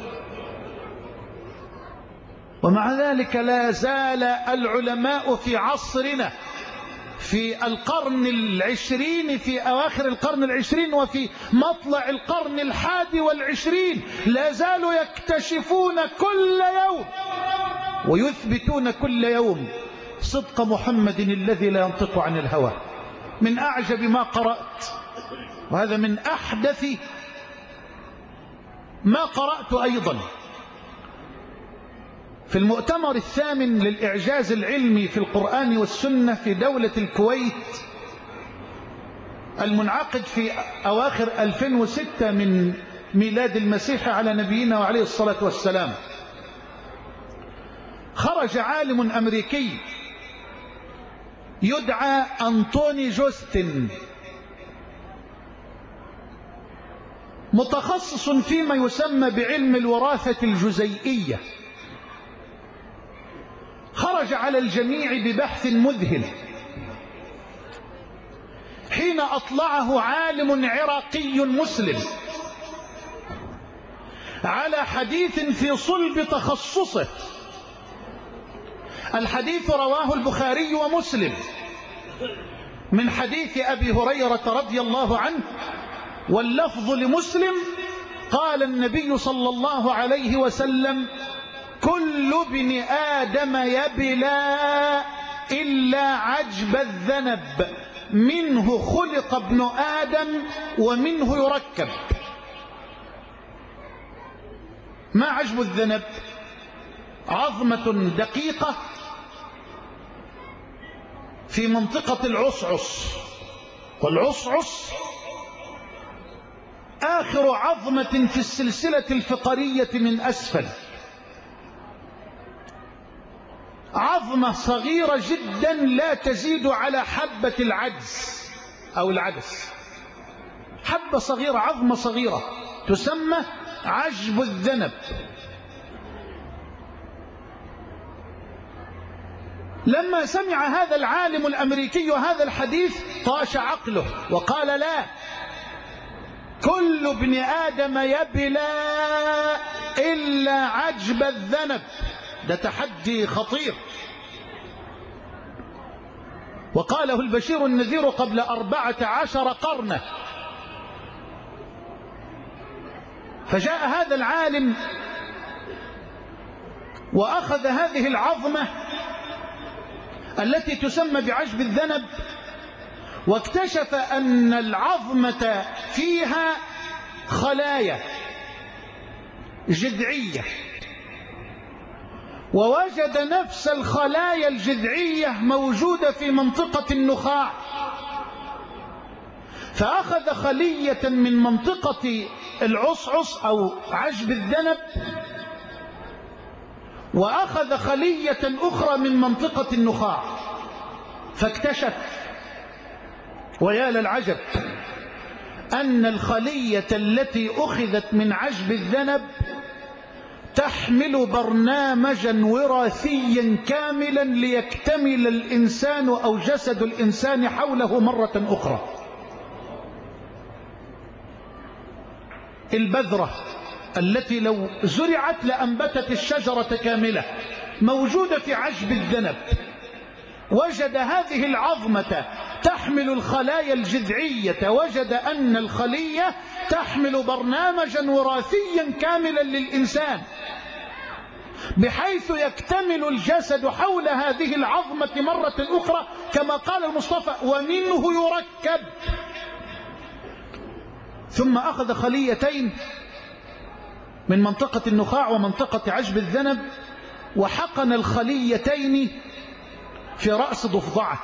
S1: ومع ذلك لا زال العلماء في عصرنا في القرن العشرين، في أواخر القرن العشرين وفي مطلع القرن الحادي والعشرين، لا زالوا يكتشفون كل يوم ويثبتون كل يوم صدق محمد الذي لا ينطق عن الهوى. من أعجب ما قرأت، وهذا من أحدث ما قرأت أيضا، في المؤتمر الثامن للإعجاز العلمي في القرآن والسنة في دولة الكويت المنعقد في أواخر ألفين وستة من ميلاد المسيح على نبينا وعليه الصلاة والسلام، خرج عالم أمريكي يدعى أنطوني جوستن، متخصص فيما يسمى بعلم الوراثة الجزيئية. خرج على الجميع ببحث مذهل حين أطلعه عالم عراقي مسلم على حديث في صلب تخصصه. الحديث رواه البخاري ومسلم من حديث أبي هريرة رضي الله عنه، واللفظ لمسلم: قال النبي صلى الله عليه وسلم: كل ابن آدم يبلى إلا عجب الذنب، منه خلق ابن آدم ومنه يركب. ما عجب الذنب؟ عظمة دقيقة في منطقة العصعص، والعصعص آخر عظمة في السلسلة الفقرية من أسفل، عظمة صغيرة جدا لا تزيد على حبة العدس أو العدس، حبة صغيرة، عظمة صغيرة تسمى عجب الذنب. لما سمع هذا العالم الأمريكي هذا الحديث طاش عقله وقال: لا، كل ابن آدم يبلى إلا عجب الذنب. ده تحدي خطير، وقاله البشير النذير قبل أربعة عشر قرنا. فجاء هذا العالم وأخذ هذه العظمة التي تسمى بعجب الذنب، واكتشف أن العظمة فيها خلايا جذعية، ووجد نفس الخلايا الجذعية موجودة في منطقة النخاع. فأخذ خلية من منطقة العصعص أو عجب الذنب، وأخذ خلية أخرى من منطقة النخاع، فاكتشف، ويا للعجب، أن الخلية التي أخذت من عجب الذنب تحمل برنامجا وراثيا كاملا ليكتمل الإنسان أو جسد الإنسان حوله مرة أخرى. البذرة التي لو زرعت لأنبتت الشجرة كاملة موجودة في عجب الذنب. وجد هذه العظمة تحمل الخلايا الجذعية، وجد أن الخلية تحمل برنامجا وراثيا كاملا للإنسان، بحيث يكتمل الجسد حول هذه العظمة مرة أخرى كما قال المصطفى: ومنه يركب. ثم أخذ خليتين من منطقة النخاع ومنطقة عجب الذنب، وحقن الخليتين في رأس ضفدعة،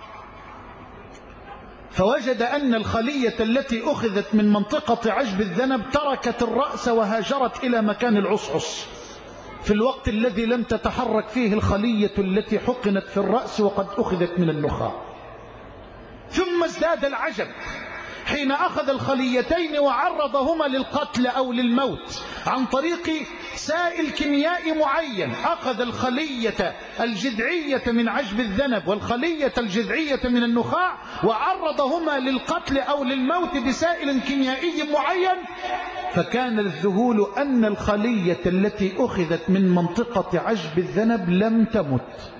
S1: فوجد أن الخلية التي أخذت من منطقة عجب الذنب تركت الرأس وهاجرت إلى مكان العصعص في الوقت الذي لم تتحرك فيه الخلية التي حقنت في الرأس وقد أخذت من النخاع. ثم ازداد العجب حين أخذ الخليتين وعرضهما للقتل أو للموت عن طريق سائل كيميائي معين. أخذ الخلية الجذعية من عجب الذنب والخلية الجذعية من النخاع وعرضهما للقتل أو للموت بسائل كيميائي معين، فكان الذهول أن الخلية التي أخذت من منطقة عجب الذنب لم تمت.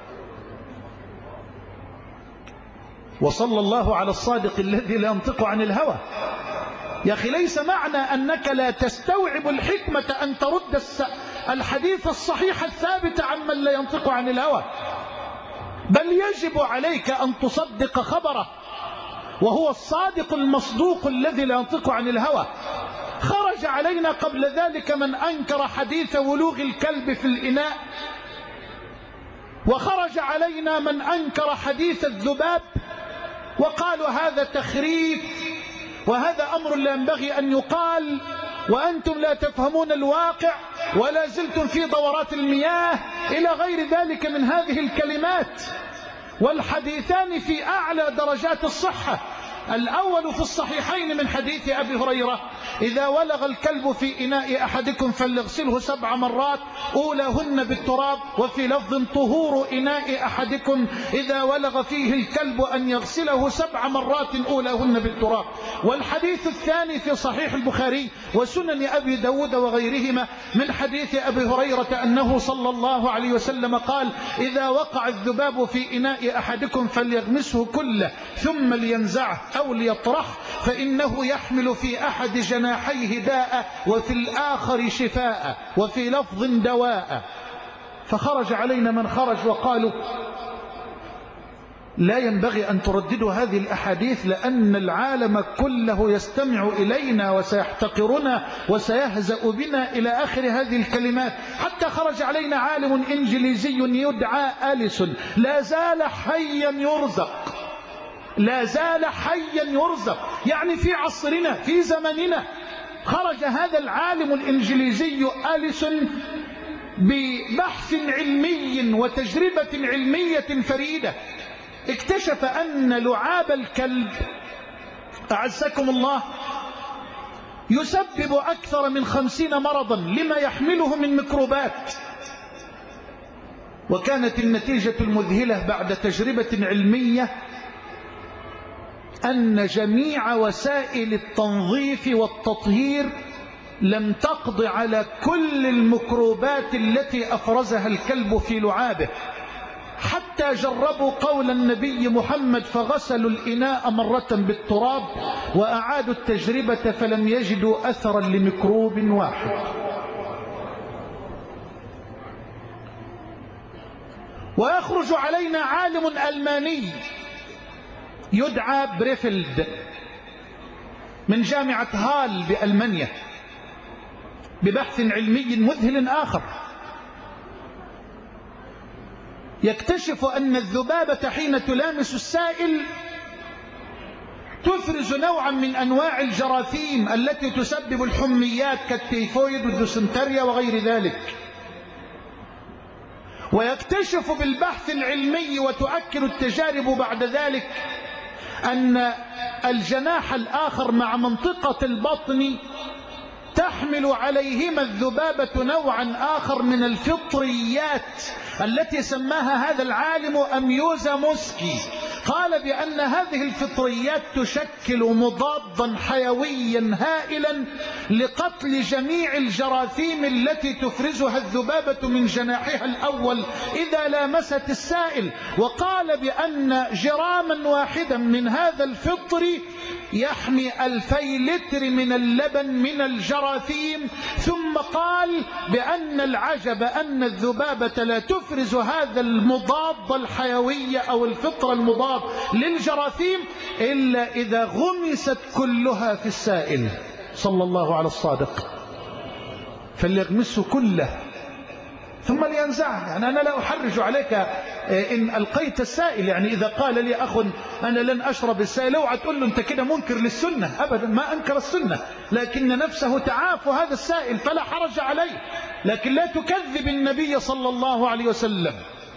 S1: وصلى الله على الصادق الذي لا ينطق عن الهوى. يا أخي، ليس معنى أنك لا تستوعب الحكمة أن ترد الحديث الصحيح الثابت عمن لا ينطق عن الهوى، بل يجب عليك أن تصدق خبره، وهو الصادق المصدوق الذي لا ينطق عن الهوى. خرج علينا قبل ذلك من أنكر حديث ولوغ الكلب في الإناء، وخرج علينا من أنكر حديث الذباب، وقالوا هذا تخريف وهذا أمر لا ينبغي أن يقال، وأنتم لا تفهمون الواقع ولا زلتم في دورات المياه إلى غير ذلك من هذه الكلمات. والحديثان في أعلى درجات الصحة. الأول في الصحيحين من حديث أبي هريرة: إذا ولغ الكلب في إناء أحدكم فليغسله سبع مرات أولاهن بالتراب، وفي لفظ: طهور إناء أحدكم إذا ولغ فيه الكلب أن يغسله سبع مرات أولاهن بالتراب. والحديث الثاني في صحيح البخاري وسنن أبي داود وغيرهما من حديث أبي هريرة أنه صلى الله عليه وسلم قال: إذا وقع الذباب في إناء أحدكم فليغمسه كله ثم لينزعه أو ليطرح، فإنه يحمل في أحد جناحيه داء وفي الآخر شفاء وفي لفظ دواء. فخرج علينا من خرج وقالوا لا ينبغي أن ترددوا هذه الأحاديث لأن العالم كله يستمع إلينا وسيحتقرنا وسيهزأ بنا إلى آخر هذه الكلمات. حتى خرج علينا عالم إنجليزي يدعى أليسون، لا زال حيا يرزق، لا زال حيا يرزق، يعني في عصرنا في زمننا. خرج هذا العالم الإنجليزي أليسون ببحث علمي وتجربة علمية فريدة، اكتشف أن لعاب الكلب أعزكم الله يسبب أكثر من خمسين مرضا لما يحمله من ميكروبات. وكانت النتيجة المذهلة بعد تجربة علمية أن جميع وسائل التنظيف والتطهير لم تقض على كل الميكروبات التي أفرزها الكلب في لعابه، حتى جربوا قول النبي محمد فغسلوا الإناء مرة بالتراب وأعادوا التجربة فلم يجدوا أثرا لميكروب واحد. ويخرج علينا عالم ألماني يدعى بريفلد من جامعة هال بألمانيا ببحث علمي مذهل آخر، يكتشف أن الذبابة حين تلامس السائل تفرز نوعا من أنواع الجراثيم التي تسبب الحميات كالتيفويد والديسنتريا وغير ذلك. ويكتشف بالبحث العلمي وتؤكد التجارب بعد ذلك أن الجناح الآخر مع منطقة البطن تحمل عليهما الذبابة نوعا آخر من الفطريات التي سماها هذا العالم أميوزا موسكي. قال بأن هذه الفطريات تشكل مضادا حيويا هائلا لقتل جميع الجراثيم التي تفرزها الذبابة من جناحها الأول إذا لامست السائل. وقال بأن جراما واحدا من هذا الفطر يحمي ألفي لتر من اللبن من الجراثيم. ثم قال بأن العجب أن الذبابة لا تفرز هذا المضاد الحيوي أو الفطر المضاد للجراثيم إلا إذا غمست كلها في السائل. صلى الله على الصادق. فليغمسه كله ثم لينزعه. يعني أنا لا أحرج عليك إن ألقيت السائل. يعني إذا قال لي أخ أنا لن أشرب السائل، اوعى تقول له أنت كده منكر للسنة. أبدا، ما أنكر السنة، لكن نفسه تعاف هذا السائل فلا حرج عليه. لكن لا تكذب النبي صلى الله عليه وسلم.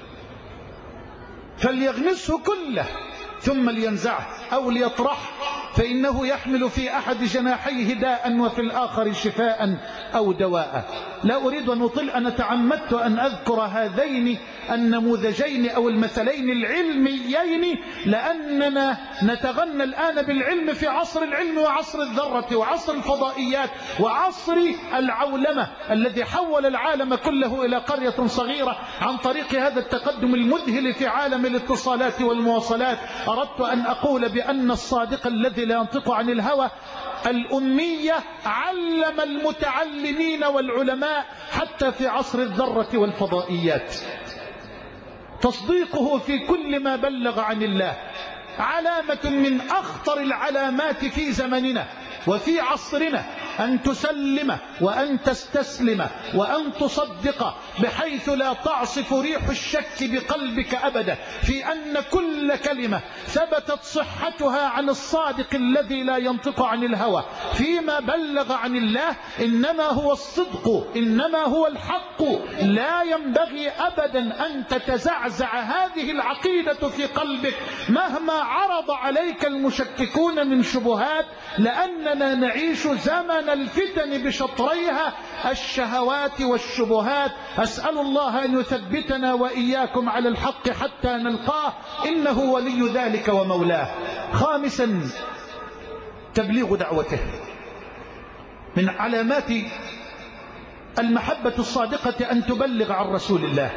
S1: فليغمسه كله ثم لينزعه أو ليطرحه، فإنه يحمل في أحد جناحيه داء وفي الآخر شفاء أو دواء. لا أريد أن أطيل. أنا تعمدت أن أذكر هذين النموذجين أو المثلين العلميين لأننا نتغنى الآن بالعلم في عصر العلم وعصر الذرة وعصر الفضائيات وعصر العولمة الذي حول العالم كله إلى قرية صغيرة عن طريق هذا التقدم المذهل في عالم الاتصالات والمواصلات. أردت أن أقول بأن الصادق الذي لا ينطق عن الهوى الأمية علم المتعلمين والعلماء حتى في عصر الذرة والفضائيات. تصديقه في كل ما بلغ عن الله علامة من أخطر العلامات في زمننا وفي عصرنا، أن تسلم وأن تستسلم وأن تصدق بحيث لا تعصف ريح الشك بقلبك أبدا في أن كل كلمة ثبتت صحتها عن الصادق الذي لا ينطق عن الهوى فيما بلغ عن الله إنما هو الصدق، إنما هو الحق. لا ينبغي أبدا أن تتزعزع هذه العقيدة في قلبك مهما عرض عليك المشككون من شبهات، لأننا نعيش زمن الفتن بشطريها الشهوات والشبهات. أسأل الله أن يثبتنا وإياكم على الحق حتى نلقاه، إنه ولي ذلك ومولاه. خامسا، تبليغ دعوته. من علامات المحبة الصادقة أن تبلغ عن رسول الله.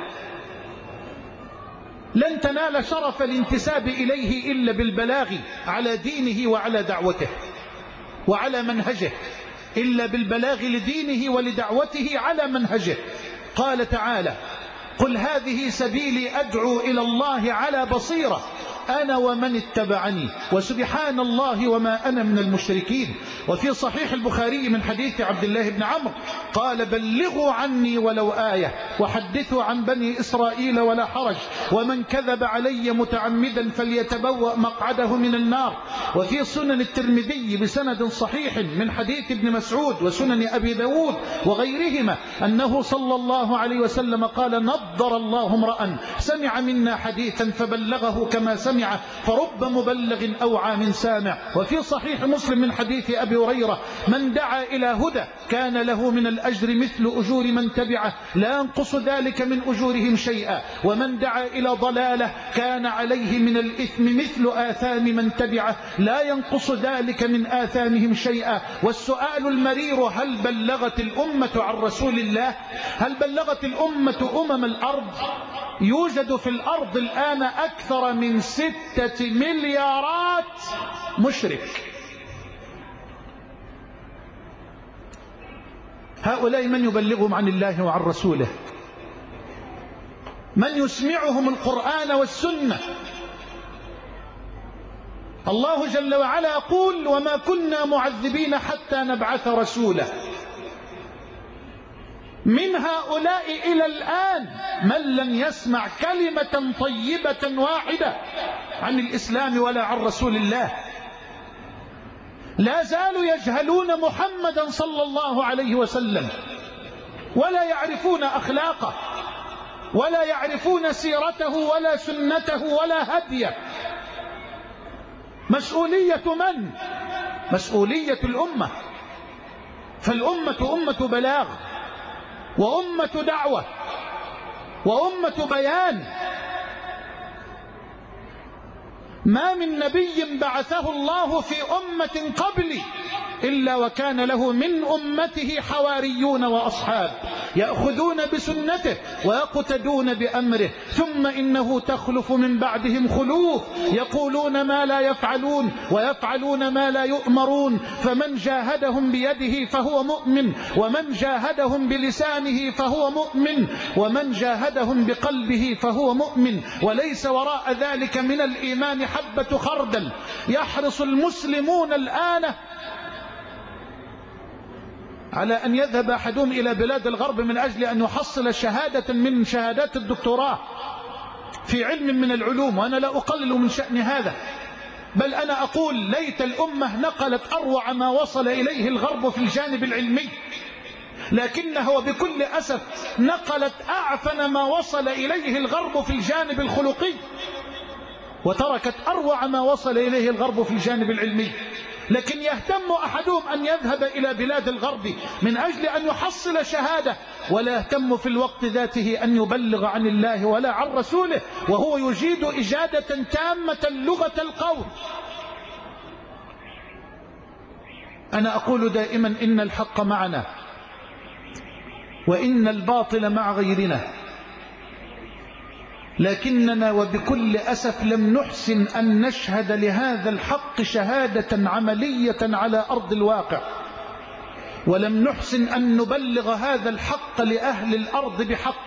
S1: لن تنال شرف الانتساب إليه إلا بالبلاغ على دينه وعلى دعوته وعلى منهجه، إلا بالبلاغ لدينه ولدعوته على منهجه. قال تعالى: قل هذه سبيلي أدعو إلى الله على بصيرة أنا ومن اتبعني وسبحان الله وما أنا من المشركين. وفي صحيح البخاري من حديث عبد الله بن عمرو قال: بلغوا عني ولو آية وحدثوا عن بني إسرائيل ولا حرج، ومن كذب علي متعمدا فليتبوأ مقعده من النار. وفي سنن الترمذي بسند صحيح من حديث ابن مسعود وسنن أبي داود وغيرهما أنه صلى الله عليه وسلم قال: نضر الله امرأ سمع منا حديثا فبلغه كما سمع، فرب مبلغ أوعى من سامع. وفي صحيح مسلم من حديث أبي هريرة: من دعا إلى هدى كان له من الأجر مثل أجور من تبعه لا ينقص ذلك من أجورهم شيئا، ومن دعا إلى ضلالة كان عليه من الإثم مثل آثام من تبعه لا ينقص ذلك من آثامهم شيئا. والسؤال المرير: هل بلغت الأمة عن رسول الله؟ هل بلغت الأمة أمم الأرض؟ يوجد في الأرض الآن أكثر من ستة مليارات مشرك. هؤلاء من يبلغهم عن الله وعن رسوله؟ من يسمعهم القرآن والسنة؟ الله جل وعلا يقول: وما كنا معذبين حتى نبعث رسولا. من هؤلاء إلى الآن من لم يسمع كلمة طيبة واحدة عن الإسلام ولا عن رسول الله. لا زالوا يجهلون محمدا صلى الله عليه وسلم ولا يعرفون أخلاقه ولا يعرفون سيرته ولا سنته ولا هديه. مسؤولية من؟ مسؤولية الأمة. فالأمة أمة بلاغ وأمة دعوة وأمة بيان. ما من نبي بعثه الله في أمة قبلي إلا وكان له من أمته حواريون وأصحاب يأخذون بسنته ويقتدون بأمره، ثم إنه تخلف من بعدهم خلوف يقولون ما لا يفعلون ويفعلون ما لا يؤمرون، فمن جاهدهم بيده فهو مؤمن، ومن جاهدهم بلسانه فهو مؤمن، ومن جاهدهم بقلبه فهو مؤمن، وليس وراء ذلك من الإيمان حبة خردل. يحرص المسلمون الآن على أن يذهب أحدهم إلى بلاد الغرب من أجل أن يحصل شهادة من شهادات الدكتوراه في علم من العلوم، وأنا لا أقلل من شأن هذا، بل أنا أقول ليت الأمة نقلت أروع ما وصل إليه الغرب في الجانب العلمي، لكنها وبكل أسف نقلت أعفن ما وصل إليه الغرب في الجانب الخلقي، وتركت أروع ما وصل إليه الغرب في الجانب العلمي. لكن يهتم أحدهم أن يذهب إلى بلاد الغرب من أجل أن يحصل شهادة، ولا يهتم في الوقت ذاته أن يبلغ عن الله ولا عن رسوله، وهو يجيد إجادة تامة لغة القول. أنا أقول دائما إن الحق معنا وإن الباطل مع غيرنا، لكننا وبكل أسف لم نحسن أن نشهد لهذا الحق شهادة عملية على أرض الواقع، ولم نحسن أن نبلغ هذا الحق لأهل الأرض بحق.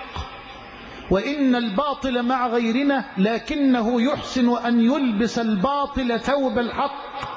S1: وإن الباطل مع غيرنا، لكنه يحسن أن يلبس الباطل ثوب الحق،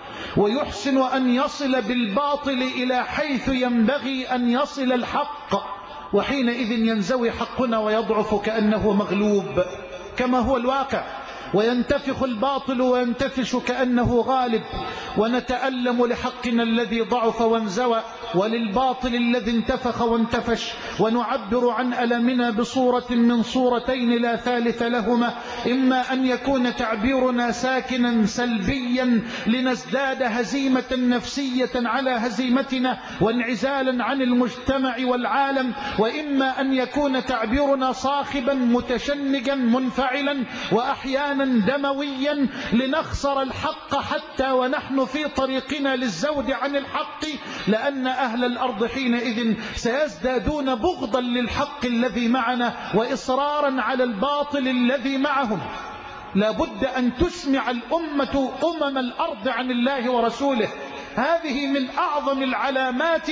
S1: ويحسن أن يصل بالباطل إلى حيث ينبغي أن يصل الحق، وحينئذ ينزوي حقنا ويضعف كأنه مغلوب كما هو الواقع، وينتفخ الباطل وينتفش كأنه غالب، ونتألم لحقنا الذي ضعف وانزوى وللباطل الذي انتفخ وانتفش، ونعبر عن ألمنا بصورة من صورتين لا ثالث لهما: إما أن يكون تعبيرنا ساكنا سلبيا لنزداد هزيمة نفسية على هزيمتنا وانعزالا عن المجتمع والعالم، وإما أن يكون تعبيرنا صاخبا متشنجا منفعلا وأحيانا دمويا لنخسر الحق حتى ونحن في طريقنا للزود عن الحق، لأن أهل الأرض حينئذ سيزدادون بغضا للحق الذي معنا وإصرارا على الباطل الذي معهم. لا بد أن تسمع الأمة أمم الأرض عن الله ورسوله. هذه من أعظم العلامات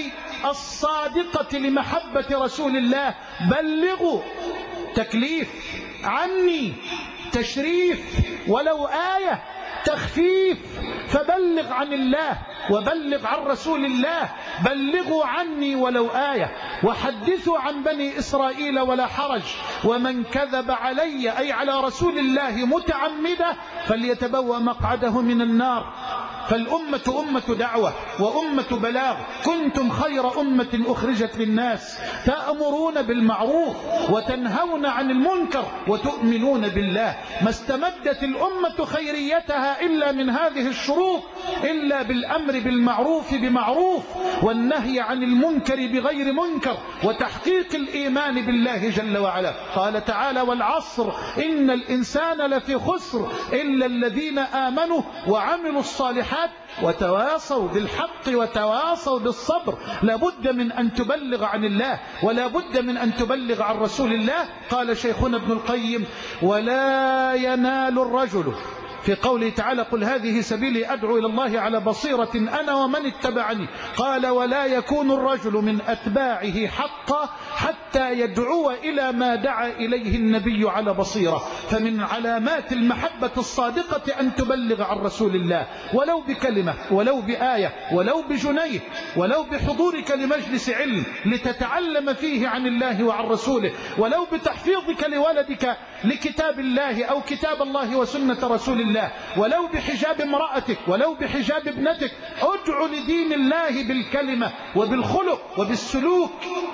S1: الصادقة لمحبة رسول الله. بلغوا، تكليف، عني، تشريف، ولو آية، تخفيف، فبلغ عن الله وبلغ عن رسول الله. بلغوا عني ولو آية، وحدثوا عن بني إسرائيل ولا حرج، ومن كذب علي أي على رسول الله متعمدا فليتبوأ مقعده من النار. فالأمة أمة دعوة وأمة بلاغ. كنتم خير أمة أخرجت للناس تأمرون بالمعروف وتنهون عن المنكر وتؤمنون بالله. ما استمدت الأمة خيريتها إلا من هذه الشروط، إلا بالأمر بالمعروف بمعروف، والنهي عن المنكر بغير منكر، وتحقيق الإيمان بالله جل وعلا. قال تعالى: والعصر إن الإنسان لفي خسر إلا الذين آمنوا وعملوا الصالحات وتواصوا بالحق وتواصوا بالصبر. لابد من أن تبلغ عن الله، ولا بد من أن تبلغ عن رسول الله. قال شيخنا ابن القيم: ولا ينال الرجل، في قوله تعالى: قل هذه سبيلي أدعو إلى الله على بصيرة أنا ومن اتبعني. قال: ولا يكون الرجل من أتباعه حقا حتى يدعو إلى ما دعا إليه النبي على بصيرة. فمن علامات المحبة الصادقة أن تبلغ عن رسول الله، ولو بكلمة، ولو بآية، ولو بجنيه، ولو بحضورك لمجلس علم لتتعلم فيه عن الله وعن رسوله، ولو بتحفيظك لولدك لكتاب الله أو كتاب الله وسنة رسول الله، ولو بحجاب امرأتك، ولو بحجاب ابنتك. ادعو لدين الله بالكلمة وبالخلق وبالسلوك.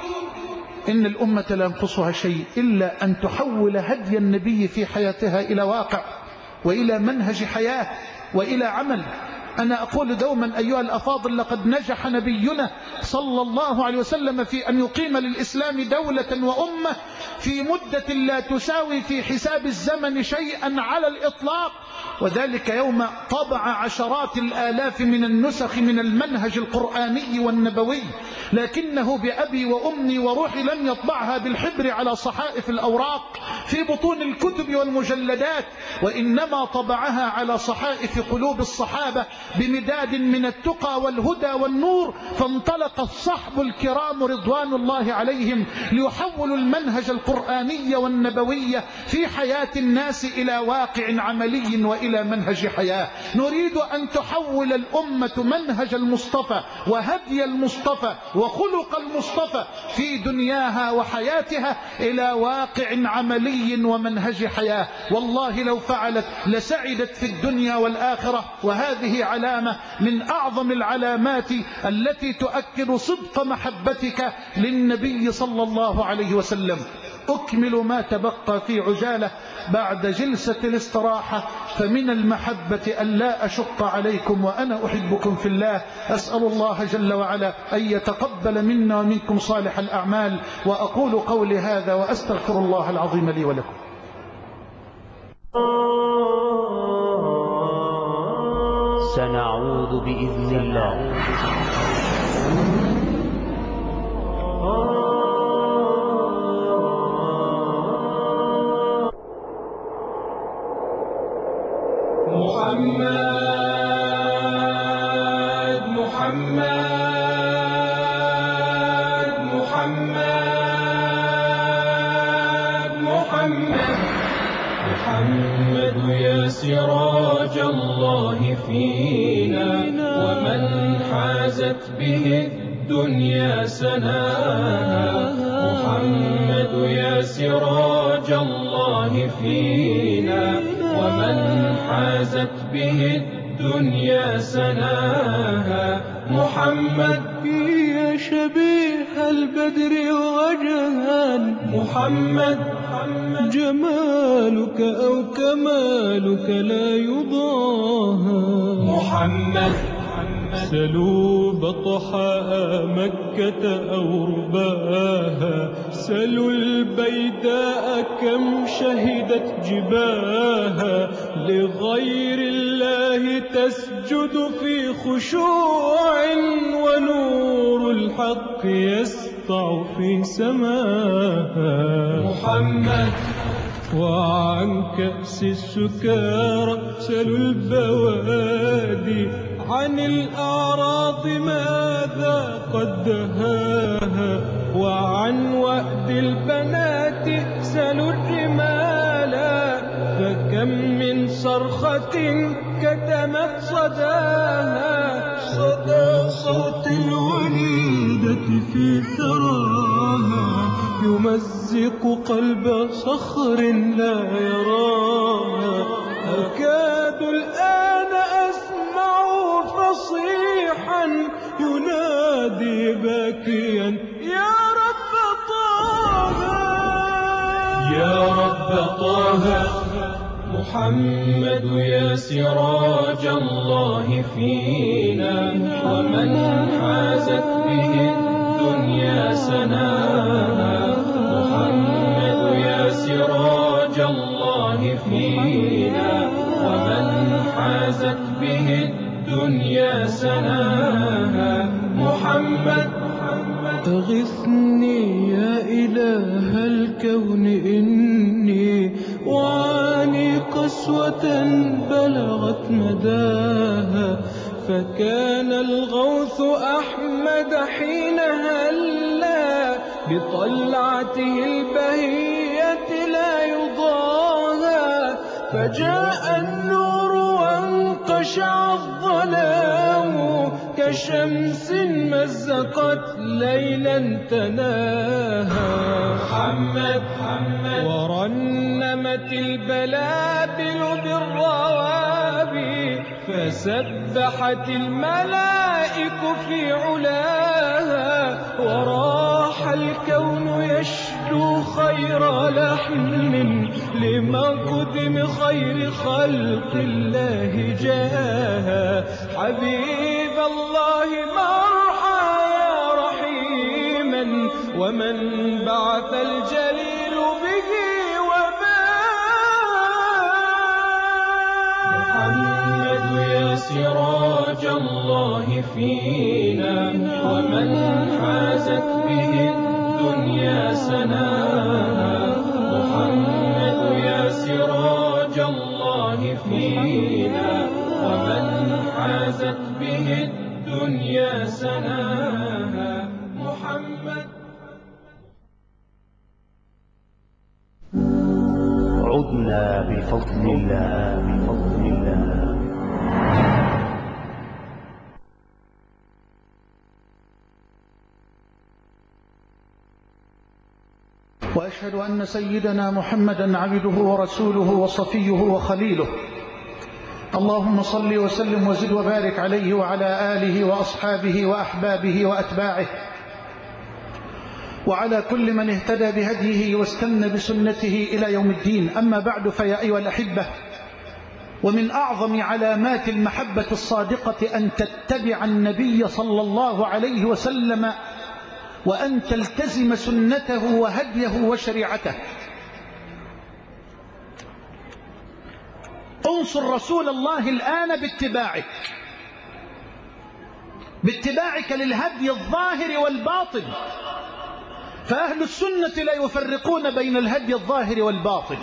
S1: إن الأمة لا ينقصها شيء إلا أن تحول هدي النبي في حياتها إلى واقع وإلى منهج حياة وإلى عمل. أنا أقول دوما أيها الأفاضل: لقد نجح نبينا صلى الله عليه وسلم في أن يقيم للإسلام دولة وأمة في مدة لا تساوي في حساب الزمن شيئا على الإطلاق. وذلك يوم طبع عشرات الآلاف من النسخ من المنهج القرآني والنبوي، لكنه بأبي وأمي وروحي لم يطبعها بالحبر على صحائف الأوراق في بطون الكتب والمجلدات، وإنما طبعها على صحائف قلوب الصحابة بمداد من التقى والهدى والنور. فانطلق الصحب الكرام رضوان الله عليهم ليحولوا المنهج القرآني والنبوي في حياة الناس إلى واقع عملي وإلى منهج حياة. نريد أن تحول الأمة منهج المصطفى وهدي المصطفى وخلق المصطفى في دنياها وحياتها إلى واقع عملي ومنهج حياة. والله لو فعلت لسعدت في الدنيا والآخرة، وهذه علامة من أعظم العلامات التي تؤكد صدق محبتك للنبي صلى الله عليه وسلم. أكمل ما تبقى في عجالة بعد جلسة الاستراحة، فمن المحبة أن لا أشق عليكم وأنا أحبكم في الله. أسأل الله جل وعلا أن يتقبل منا ومنكم صالح الأعمال، وأقول قولي هذا وأستغفر الله العظيم لي ولكم.
S2: سنعود بإذن الله.
S3: محمد محمد محمد محمد محمد يا سراج الله فينا، ومن حازت به الدنيا سناها. محمد يا سراج الله فينا، ومن حازت به الدنيا سناها. محمد يا شبيه البدر وجها، محمد جمالك أو كمالك لا يضاهى. محمد سلوا بطحاء مكة أو رباها، سلوا البيداء كم شهدت جباها. لغير الله تسجد في خشوع، ونور الحق يسطع في سماها. محمد وعن كأس السكارى سلوا البوادي، عن الأعراض ماذا قد دهاها. وعن وأد البنات سلوا الرمالا، فكم من صرخة كتمت صداها. صدى صوت الوليدة في ثراها، يمزق قلب صخر لا يراها. أكاد الآن أسمع فصيحا ينادي باكيا يا رب طه، يا رب طه. محمد يا سراج الله فينا، ومن حازت به الدنيا سناها. محمد يا سراج الله فينا، ومن حازت به الدنيا سناها. محمد أغثني يا إله الكون، إني وعاني قسوة بلغت مداها. فكان الغوث أحمد حين هلا، بطلعته البهية لا يضاهى. فجاء النور وانقشع الظلام، كشمس مزقت ليلا تناها. محمد ورنمت البلابل بالروابي، فسبحت الملائك في علاها. وراح الكون يشدو خير لحن، لمقدم خير خلق الله جاها. حبيب الله مرحى يا رحيما، ومن بعث الجليل به وباها. سراج الله فينا ومن حازت به الدنيا سناها محمد يا سراج الله فينا ومن حازت به الدنيا سناها محمد.
S2: عدنا بفضل الله بفضل الله.
S1: وأشهد أن سيدنا محمدا عبده ورسوله وصفيه وخليله، اللهم صل وسلم وزد وبارك عليه وعلى آله وأصحابه وأحبابه وأتباعه وعلى كل من اهتدى بهديه واستنى بسنته إلى يوم الدين. أما بعد، فيا أيها الأحبة، ومن أعظم علامات المحبة الصادقة أن تتبع النبي صلى الله عليه وسلم وأن تلتزم سنته وهديه وشريعته. انصر رسول الله الآن باتباعك باتباعك للهدي الظاهر والباطن، فأهل السنة لا يفرقون بين الهدي الظاهر والباطن.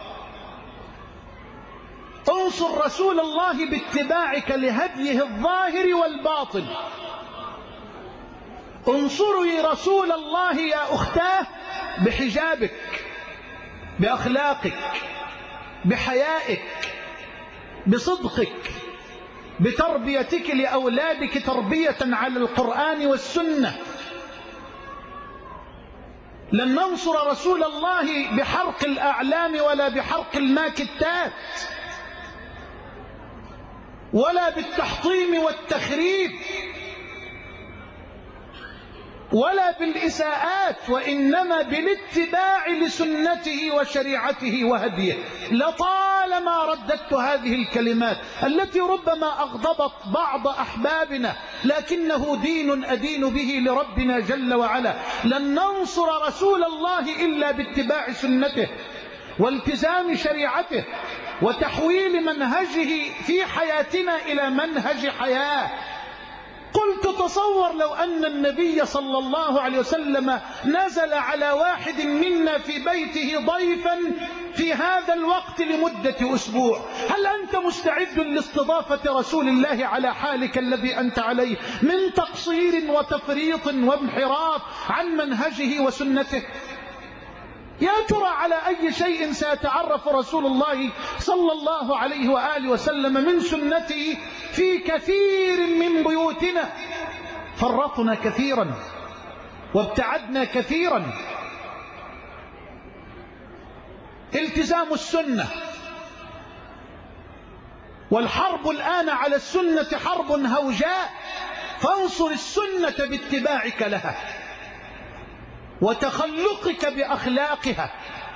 S1: انصر رسول الله باتباعك لهديه الظاهر والباطن. انصري رسول الله يا أختاه بحجابك، بأخلاقك، بحيائك، بصدقك، بتربيتك لأولادك تربية على القرآن والسنة. لن ننصر رسول الله بحرق الأعلام ولا بحرق الماكتات ولا بالتحطيم والتخريب ولا بالإساءات، وإنما بالاتباع لسنته وشريعته وهديه. لطالما رددت هذه الكلمات التي ربما أغضبت بعض أحبابنا، لكنه دين أدين به لربنا جل وعلا. لن ننصر رسول الله إلا باتباع سنته والتزام شريعته وتحويل منهجه في حياتنا إلى منهج حياة. قلت تصور لو أن النبي صلى الله عليه وسلم نزل على واحد منا في بيته ضيفا في هذا الوقت لمدة أسبوع، هل أنت مستعد لاستضافة رسول الله على حالك الذي أنت عليه من تقصير وتفريط وانحراف عن منهجه وسنته؟ يا ترى على أي شيء سيتعرف رسول الله صلى الله عليه وآله وسلم من سنته في كثير من بيوتنا؟ فرطنا كثيرا وابتعدنا كثيرا. التزام السنة، والحرب الآن على السنة حرب هوجاء، فانصر السنة باتباعك لها وتخلقك بأخلاقها.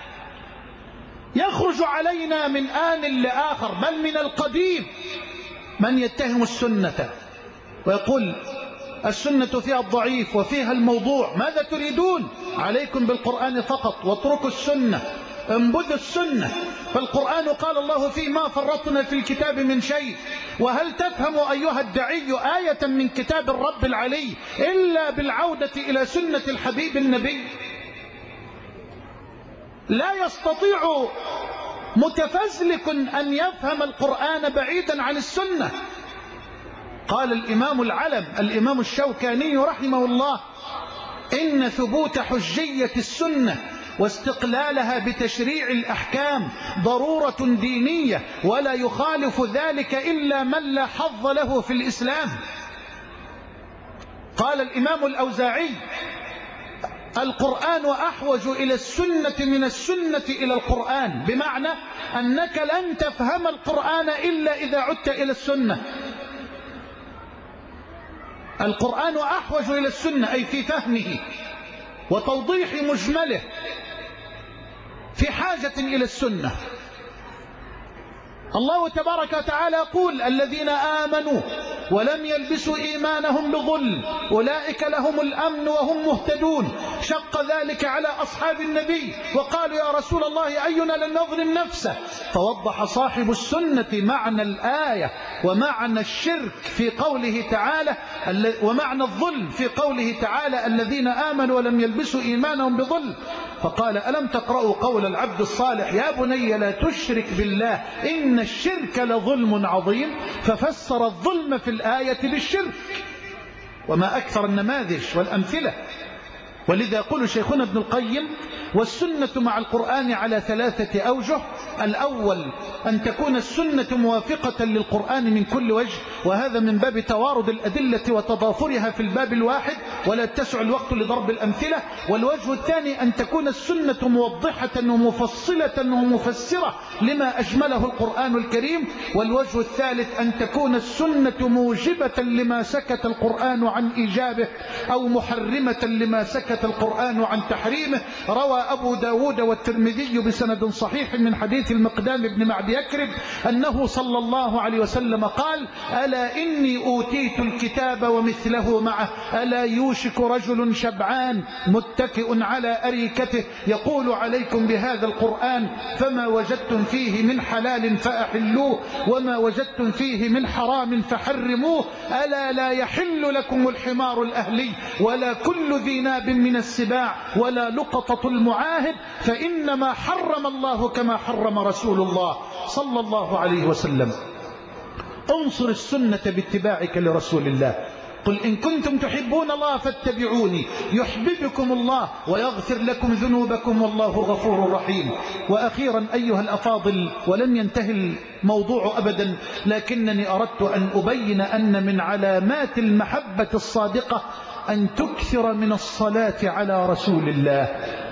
S1: يخرج علينا من آن لآخر بل من القديم من يتهم السنة ويقول السنة فيها الضعيف وفيها الموضوع. ماذا تريدون؟ عليكم بالقرآن فقط واتركوا السنة، انبذوا السنة، فالقرآن قال الله فيه ما فرطنا في الكتاب من شيء. وهل تفهم أيها الدعي آية من كتاب الرب العلي إلا بالعودة إلى سنة الحبيب النبي؟ لا يستطيع متفزلك أن يفهم القرآن بعيدا عن السنة. قال الإمام العلم الإمام الشوكاني رحمه الله إن ثبوت حجية السنة واستقلالها بتشريع الأحكام ضرورة دينية، ولا يخالف ذلك إلا من لا حظ له في الإسلام. قال الإمام الأوزاعي القرآن أحوج إلى السنة من السنة إلى القرآن، بمعنى أنك لن تفهم القرآن إلا إذا عدت إلى السنة. القرآن أحوج إلى السنة أي في فهمه وتوضيح مجمله، في حاجة إلى السنة. الله تبارك وتعالى يقول الذين آمنوا ولم يلبسوا إيمانهم بظلم أولئك لهم الأمن وهم مهتدون. شق ذلك على أصحاب النبي وقالوا يا رسول الله أينا لن نظلم نفسه، فوضح صاحب السنة معنى الآية ومعنى الشرك في قوله تعالى ومعنى الظلم في قوله تعالى الذين آمنوا ولم يلبسوا إيمانهم بظلم، فقال ألم تقرأوا قول العبد الصالح يا بني لا تشرك بالله إن الشرك لظلم عظيم، ففسر الظلم في الآية بالشرك. وما أكثر النماذج والأمثلة. ولذا يقول شيخنا ابن القيم والسنة مع القرآن على ثلاثة أوجه. الأول أن تكون السنة موافقة للقرآن من كل وجه، وهذا من باب توارد الأدلة وتضافرها في الباب الواحد ولا يتسع الوقت لضرب الأمثلة. والوجه الثاني أن تكون السنة موضحة ومفصلة ومفسرة لما أجمله القرآن الكريم. والوجه الثالث أن تكون السنة موجبة لما سكت القرآن عن إيجابه أو محرمة لما سكت القرآن عن تحريمه. روى أبو داود والترمذي بسند صحيح من حديث المقدام بن معد يكرب أنه صلى الله عليه وسلم قال ألا إني أوتيت الكتاب ومثله معه ألا يوشك رجل شبعان متكئ على أريكته يقول عليكم بهذا القرآن فما وجدتم فيه من حلال فأحلوه وما وجدتم فيه من حرام فحرموه ألا لا يحل لكم الحمار الأهلي ولا كل ذي ناب من السباع ولا لقطة المعاهد فإنما حرم الله كما حرم رسول الله صلى الله عليه وسلم. انصر السنة باتباعك لرسول الله. قل إن كنتم تحبون الله فاتبعوني يحببكم الله ويغفر لكم ذنوبكم والله غفور رحيم. وأخيرا أيها الأفاضل ولن ينتهي الموضوع أبدا لكنني أردت أن أبين أن من علامات المحبة الصادقة أن تكثر من الصلاة على رسول الله.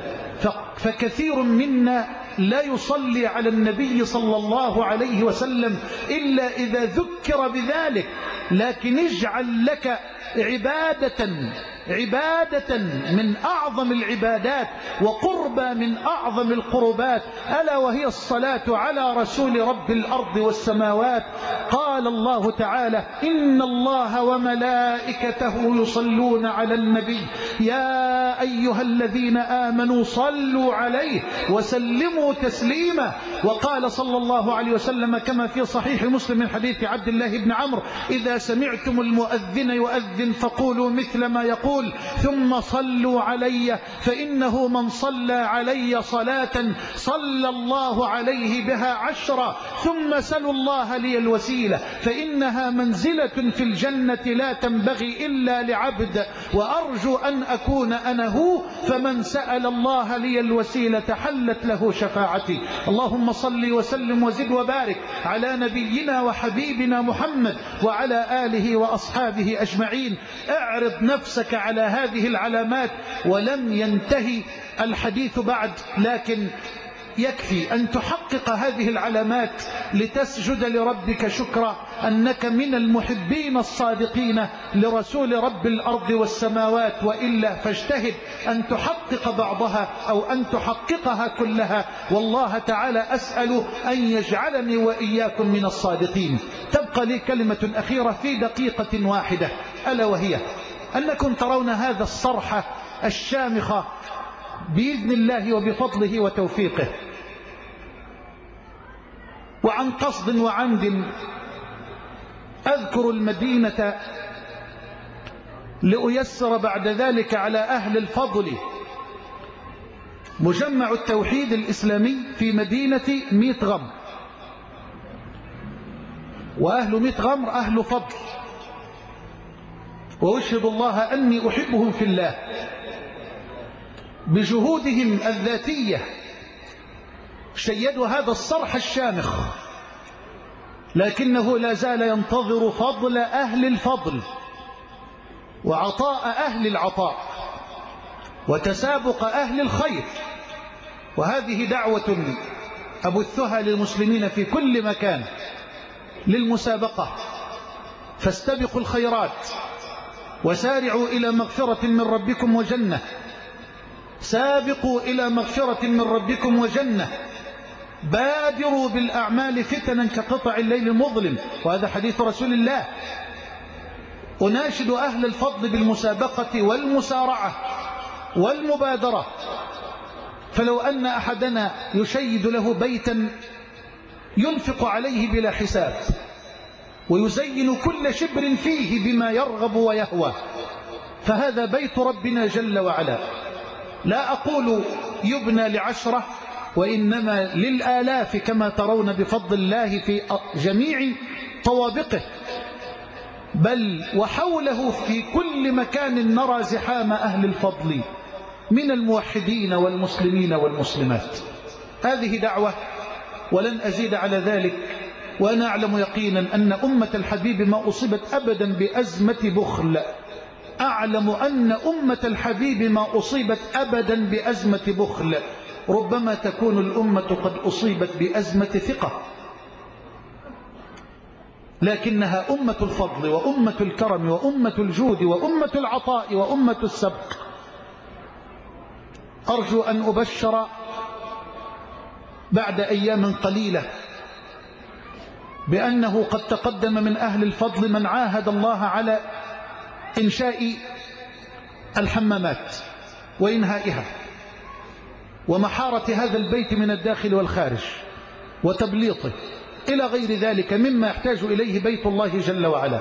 S1: فكثير منا لا يصلي على النبي صلى الله عليه وسلم إلا إذا ذكر بذلك. لكن اجعل لك عبادة عبادة من أعظم العبادات وقربة من أعظم القربات ألا وهي الصلاة على رسول رب الأرض والسماوات. قال الله تعالى إن الله وملائكته يصلون على النبي يا أيها الذين آمنوا صلوا عليه وسلموا تسليما. وقال صلى الله عليه وسلم كما في صحيح مسلم من حديث عبد الله بن عمرو إذا سمعتم المؤذن يؤذن فقولوا مثل ما يقول ثم صلوا علي فإنه من صلى علي صلاة صلى الله عليه بها عشرة ثم سلوا الله لي الوسيلة فإنها منزلة في الجنة لا تنبغي إلا لعبد وأرجو أن أكون أنا هو فمن سأل الله لي الوسيلة حلت له شفاعتي. اللهم صل وسلم وزد وبارك على نبينا وحبيبنا محمد وعلى آله وأصحابه أجمعين. اعرض نفسك على هذه العلامات ولم ينتهي الحديث بعد لكن يكفي أن تحقق هذه العلامات لتسجد لربك شكرا أنك من المحبين الصادقين لرسول رب الأرض والسماوات وإلا فاجتهد أن تحقق بعضها أو أن تحققها كلها. والله تعالى أسأل أن يجعلني وإياكم من الصادقين. تبقى لي كلمة أخيرة في دقيقة واحدة ألا وهي أنكم ترون هذا الصرح الشامخ بإذن الله وبفضله وتوفيقه وعن قصد وعمد أذكر المدينة لأيسر بعد ذلك على أهل الفضل. مجمع التوحيد الإسلامي في مدينة ميت غمر، وأهل ميت غمر أهل فضل وأشهد الله أني أحبهم في الله بجهودهم الذاتية. شيدوا هذا الصرح الشامخ لكنه لا زال ينتظر فضل أهل الفضل وعطاء أهل العطاء وتسابق أهل الخير. وهذه دعوة أبثها للمسلمين في كل مكان للمسابقة. فاستبقوا الخيرات وسارعوا إلى مغفرة من ربكم وجنة. سابقوا إلى مغفرة من ربكم وجنة. بادروا بالأعمال فتنا كقطع الليل المظلم، وهذا حديث رسول الله. أناشد أهل الفضل بالمسابقة والمسارعة والمبادرة، فلو أن أحدنا يشيد له بيتا ينفق عليه بلا حساب ويزين كل شبر فيه بما يرغب ويهوى، فهذا بيت ربنا جل وعلا. لا أقول يبنى لعشرة، وإنما للآلاف كما ترون بفضل الله في جميع طوابقه، بل وحوله في كل مكان نرى زحام أهل الفضل من الموحدين والمسلمين والمسلمات. هذه دعوة ولن أزيد على ذلك، وأنا أعلم يقينا أن أمة الحبيب ما أصيبت أبدا بأزمة بخل. أعلم أن أمة الحبيب ما أصيبت أبدا بأزمة بخل، ربما تكون الأمة قد أصيبت بأزمة ثقة، لكنها أمة الفضل وأمة الكرم وأمة الجود وأمة العطاء وأمة السبق. أرجو أن أبشر بعد أيام قليلة بأنه قد تقدم من أهل الفضل من عاهد الله على إنشاء الحمامات وإنهائها ومحارة هذا البيت من الداخل والخارج وتبليطه إلى غير ذلك مما يحتاج إليه بيت الله جل وعلا.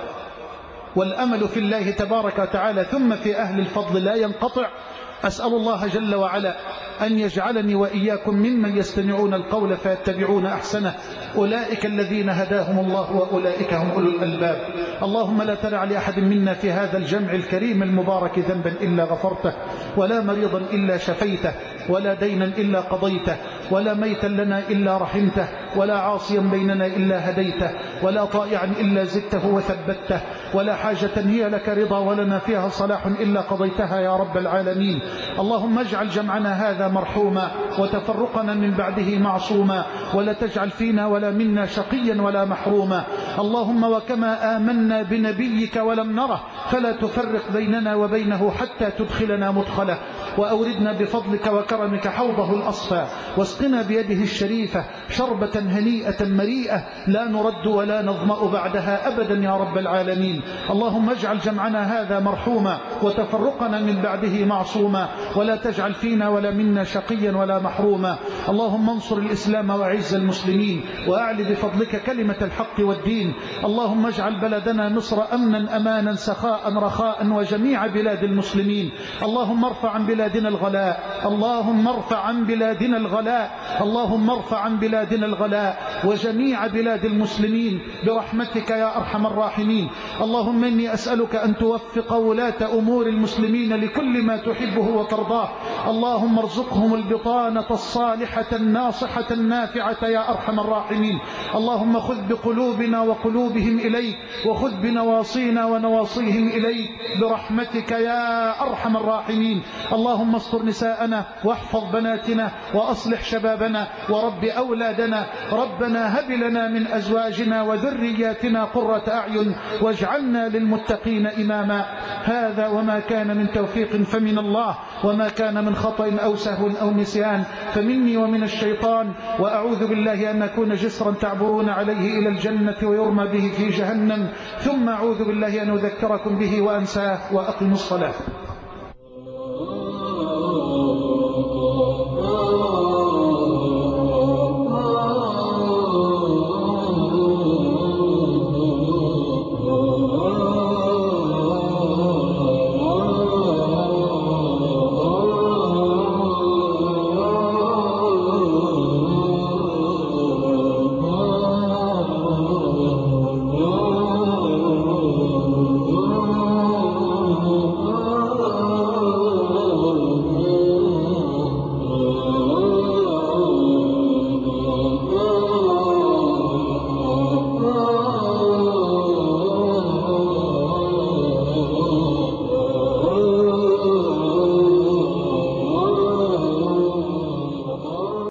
S1: والأمل في الله تبارك وتعالى ثم في أهل الفضل لا ينقطع. أسأل الله جل وعلا أن يجعلني وإياكم ممن يستمعون القول فيتبعون أحسنه، أولئك الذين هداهم الله وأولئك هم أولو الألباب. اللهم لا تدع لأحد منا في هذا الجمع الكريم المبارك ذنبا إلا غفرته، ولا مريضا إلا شفيته، ولا دينا إلا قضيته، ولا ميتا لنا إلا رحمته، ولا عاصيا بيننا إلا هديته، ولا طائعا إلا زدته وثبته، ولا حاجة هي لك رضا ولنا فيها صلاح إلا قضيتها يا رب العالمين. اللهم اجعل جمعنا هذا مرحوما وتفرقنا من بعده معصوما، ولا تجعل فينا ولا منا شقيا ولا محروما. اللهم وكما آمنا بنبيك ولم نره فلا تفرق بيننا وبينه حتى تدخلنا مدخله، وأوردنا بفضلك وكرمك حوضه الأصفى، واسقنا بيده الشريفة شربة هنيئة مريئة لا نرد ولا نظمأ بعدها أبدا يا رب العالمين. اللهم اجعل جمعنا هذا مرحوما وتفرقنا من بعده معصوما، ولا تجعل فينا ولا منا شقيا ولا محروما. اللهم انصر الإسلام وأعز المسلمين، وأعلي بفضلك كلمة الحق والدين. اللهم اجعل بلدنا مصر أمنا أمانا سخاء رخاء وجميع بلاد المسلمين. اللهم ارفع عن بلادنا الغلاء، اللهم ارفع عن بلادنا الغلاء، اللهم ارفع عن بلادنا الغلاء وجميع بلاد المسلمين برحمتك يا أرحم الراحمين. اللهم إني أسألك أن توفق ولاة أمور المسلمين لكل ما تحبه وترضاه. اللهم ارزقهم البطانة الصالحة الناصحة النافعة يا أرحم الراحمين. اللهم خذ بقلوبنا وقلوبهم إليك، وخذ بنواصينا ونواصيهم إليك برحمتك يا أرحم الراحمين. اللهم استر نساءنا واحفظ بناتنا وأصلح شبابنا ورب أولادنا. ربنا هب لنا من أزواجنا وذرياتنا قرة أعين واجعلنا للمتقين إماما. هذا وما كان من توفيق فمن الله، وما كان من خطأ أو سهو أو نسيان فمني ومن الشيطان، وأعوذ بالله أن أكون جسرا تعبرون عليه إلى الجنة ويرمى به في جهنم، ثم أعوذ بالله أن أذكركم به وأنساه. وأقم الصلاة.